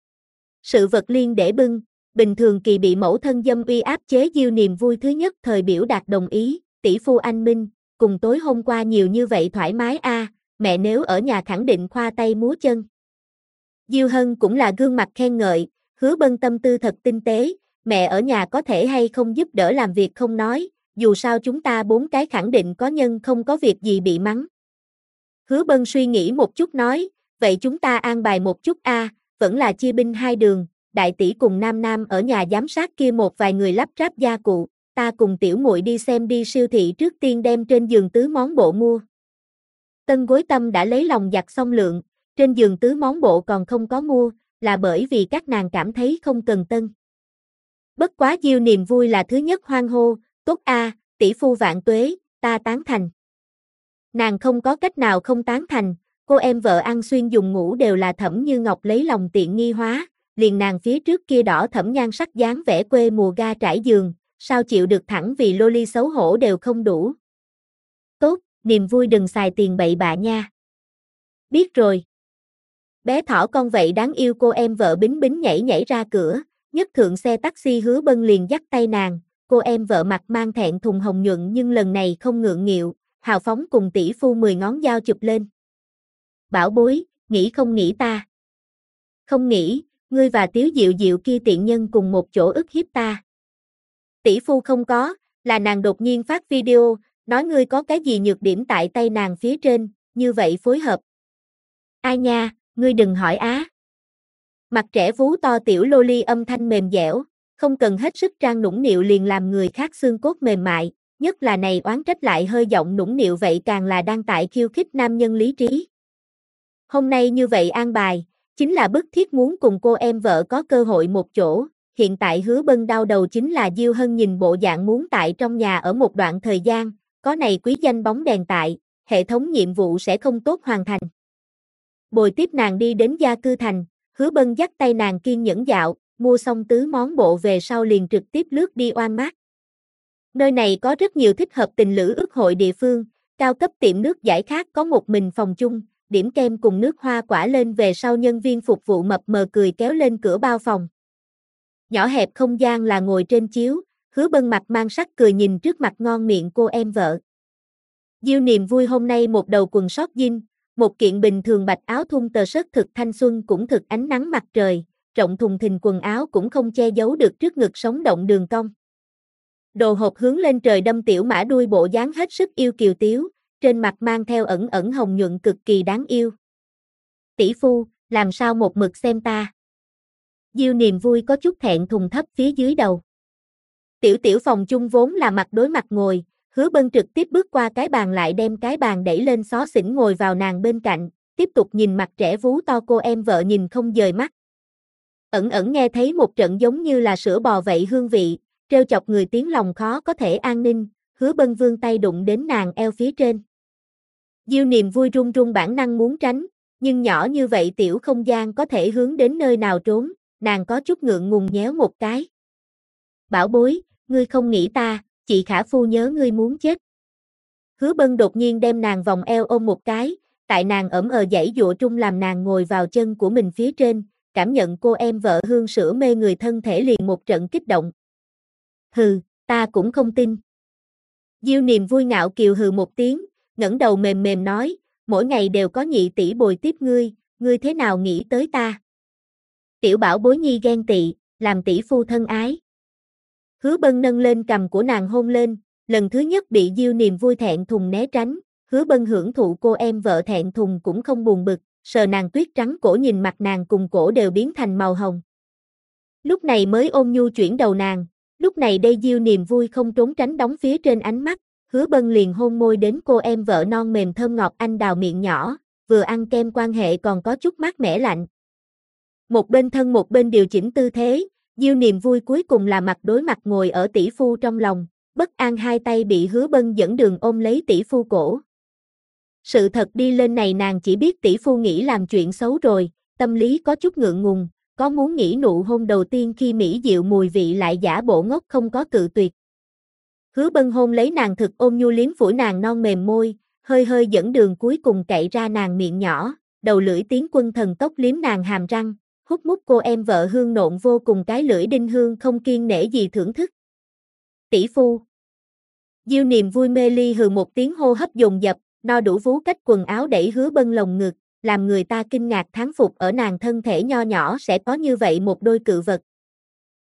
Sự vật liên để bưng, bình thường kỳ bị mẫu thân dâm uy áp chế Diêu Niềm Vui thứ nhất thời biểu đạt đồng ý, tỷ phu anh minh, cùng tối hôm qua nhiều như vậy thoải mái a, mẹ nếu ở nhà khẳng định khoa tay múa chân. Diêu Hân cũng là gương mặt khen ngợi, Hứa Bân tâm tư thật tinh tế, mẹ ở nhà có thể hay không giúp đỡ làm việc không nói, dù sao chúng ta 4 cái khẳng định có nhân không có việc gì bị mắng. Hứa Bân suy nghĩ một chút nói, vậy chúng ta an bài một chút a, vẫn là chia binh hai đường, đại tỷ cùng Nam Nam ở nhà giám sát kia một vài người lắp ráp gia cụ, ta cùng tiểu muội đi xem đi siêu thị trước tiên đem trên giường tứ món bộ mua. Tân Gối Tâm đã lấy lòng giặt xong lượng, trên giường tứ món bộ còn không có mua, là bởi vì các nàng cảm thấy không cần tân. Bất quá Diêu Niềm Vui là thứ nhất hoan hô, tốt a, tỷ phu vạn tuế, ta tán thành. Nàng không có cách nào không tán thành, cô em vợ ăn xuyên dùng ngủ đều là Thẩm Như Ngọc lấy lòng tiện nghi hóa, liền nàng phía trước kia đỏ thẫm nhan sắc dáng vẻ quê mùa ga trải giường, sao chịu được thẳng vì loli xấu hổ đều không đủ. Tốt, Niềm Vui đừng xài tiền bậy bạ nha. Biết rồi. Bé thỏ con vậy đáng yêu cô em vợ bính bính nhảy nhảy ra cửa, nhất thượng xe taxi Hứa Bân liền dắt tay nàng, cô em vợ mặt mang thẹn thùng hồng nhuận nhưng lần này không ngượng nghịu, hào phóng cùng tỷ phu 10 ngón dao chụp lên. Bảo bối, nghĩ không nghĩ ta? Không nghĩ, ngươi và Tiếu Diệu Diệu kia tiện nhân cùng một chỗ ức hiếp ta. Tỷ phu không có, là nàng đột nhiên phát video, nói ngươi có cái gì nhược điểm tại tay nàng phía trên, như vậy phối hợp. Ai nha, ngươi đừng hỏi á. Mặt trẻ vú to tiểu loli âm thanh mềm dẻo, không cần hết sức trang nũng nịu liền làm người khác xương cốt mềm mại, nhất là này oán trách lại hơi giọng nũng nịu vậy càng là đang tại khiêu khích nam nhân lý trí. Hôm nay như vậy an bài, chính là bức thiết muốn cùng cô em vợ có cơ hội một chỗ, hiện tại Hứa Bân đau đầu chính là Diêu Hân nhìn bộ dạng muốn tại trong nhà ở một đoạn thời gian, có này quý danh bóng đèn tại, hệ thống nhiệm vụ sẽ không tốt hoàn thành. Bồi tiếp nàng đi đến gia cư thành, Hứa Bân dắt tay nàng kiên nhẫn dạo, mua xong tứ món bộ về sau liền trực tiếp lướt đi Oan Mart. Nơi này có rất nhiều thích hợp tình lữ ước hội địa phương, cao cấp tiệm nước giải khát có một mình phòng chung, điểm kem cùng nước hoa quả lên về sau nhân viên phục vụ mập mờ cười kéo lên cửa bao phòng. Nhỏ hẹp không gian là ngồi trên chiếu, Hứa Bân mặt mang sắc cười nhìn trước mặt ngon miệng cô em vợ. Diêu Niềm Vui hôm nay một đầu quần sót jean, một kiện bình thường bạch áo thun tờ sớt thực thanh xuân cũng thực ánh nắng mặt trời, rộng thùng thình quần áo cũng không che giấu được trước ngực sống động đường cong. Đồ hộp hướng lên trời đâm tiểu mã đuôi bộ dáng hết sức yêu kiều tiếu, trên mặt mang theo ẩn ẩn hồng nhuận cực kỳ đáng yêu. Tỷ phu, làm sao một mực xem ta? Diêu Niềm Vui có chút thẹn thùng thấp phía dưới đầu. Tiểu phòng chung vốn là mặt đối mặt ngồi, Hứa Bân trực tiếp bước qua cái bàn lại đem cái bàn đẩy lên xó xỉnh ngồi vào nàng bên cạnh, tiếp tục nhìn mặt trẻ vú to cô em vợ nhìn không dời mắt. Ẩn ẩn nghe thấy một trận giống như là sữa bò vậy hương vị, trêu chọc người tiếng lòng khó có thể an ninh, Hứa Bân vươn tay đụng đến nàng eo phía trên. Diêu Niềm Vui run run bản năng muốn tránh, nhưng nhỏ như vậy tiểu không gian có thể hướng đến nơi nào trốn, nàng có chút ngượng ngùng nhéo một cái. Bảo bối, ngươi không nghĩ ta, chị Khả Phu nhớ ngươi muốn chết. Hứa Bân đột nhiên đem nàng vòng eo ôm một cái, tại nàng ẩm giãy giụa trung làm nàng ngồi vào chân của mình phía trên, cảm nhận cô em vợ hương sữa mê người thân thể liền một trận kích động. Hừ, ta cũng không tin. Diêu Niềm Vui ngạo kiều hừ một tiếng, ngẩng đầu mềm mềm nói, mỗi ngày đều có nhị tỷ bồi tiếp ngươi thế nào nghĩ tới ta? Tiểu bảo bối nhi ghen tị, làm tỷ phu thân ái. Hứa Bân nâng lên cằm của nàng hôn lên, Lần thứ nhất bị Diêu Niềm Vui thẹn thùng né tránh, Hứa Bân hưởng thụ cô em vợ thẹn thùng cũng không buồn bực, sờ nàng tuyết trắng cổ nhìn mặt nàng cùng cổ đều biến thành màu hồng. Lúc này mới ôn nhu chuyển đầu nàng, lúc này đây Diêu Niềm Vui không trốn tránh đóng phía trên ánh mắt, Hứa Bân liền hôn môi đến cô em vợ non mềm thơm ngọt anh đào miệng nhỏ, vừa ăn kem quan hệ còn có chút mát mẻ lạnh. Một bên thân một bên điều chỉnh tư thế, Diêu Niềm Vui cuối cùng là mặt đối mặt ngồi ở tỷ phu trong lòng, bất an hai tay bị Hứa Bân dẫn đường ôm lấy tỷ phu cổ. Sự thật đi lên này nàng chỉ biết tỷ phu nghĩ làm chuyện xấu rồi, tâm lý có chút ngượng ngùng, có muốn nghĩ nụ hôn đầu tiên khi mỹ diệu mùi vị lại giả bộ ngốc không có cự tuyệt. Hứa Bân hôn lấy nàng thực ôm nhu liếm phủi nàng non mềm môi, hơi hơi dẫn đường cuối cùng cậy ra nàng miệng nhỏ, đầu lưỡi tiến quân thần tốc liếm nàng hàm răng, hút mút cô em vợ hương nộn vô cùng cái lưỡi đinh hương không kiêng nể gì thưởng thức. Tỷ phu. Diêu Niềm Vui mê ly hừ một tiếng hô hấp dồn dập, no đủ vú cách quần áo đẩy Hứa Bân lồng ngực, làm người ta kinh ngạc thán phục ở nàng thân thể nho nhỏ sẽ có như vậy một đôi cự vật,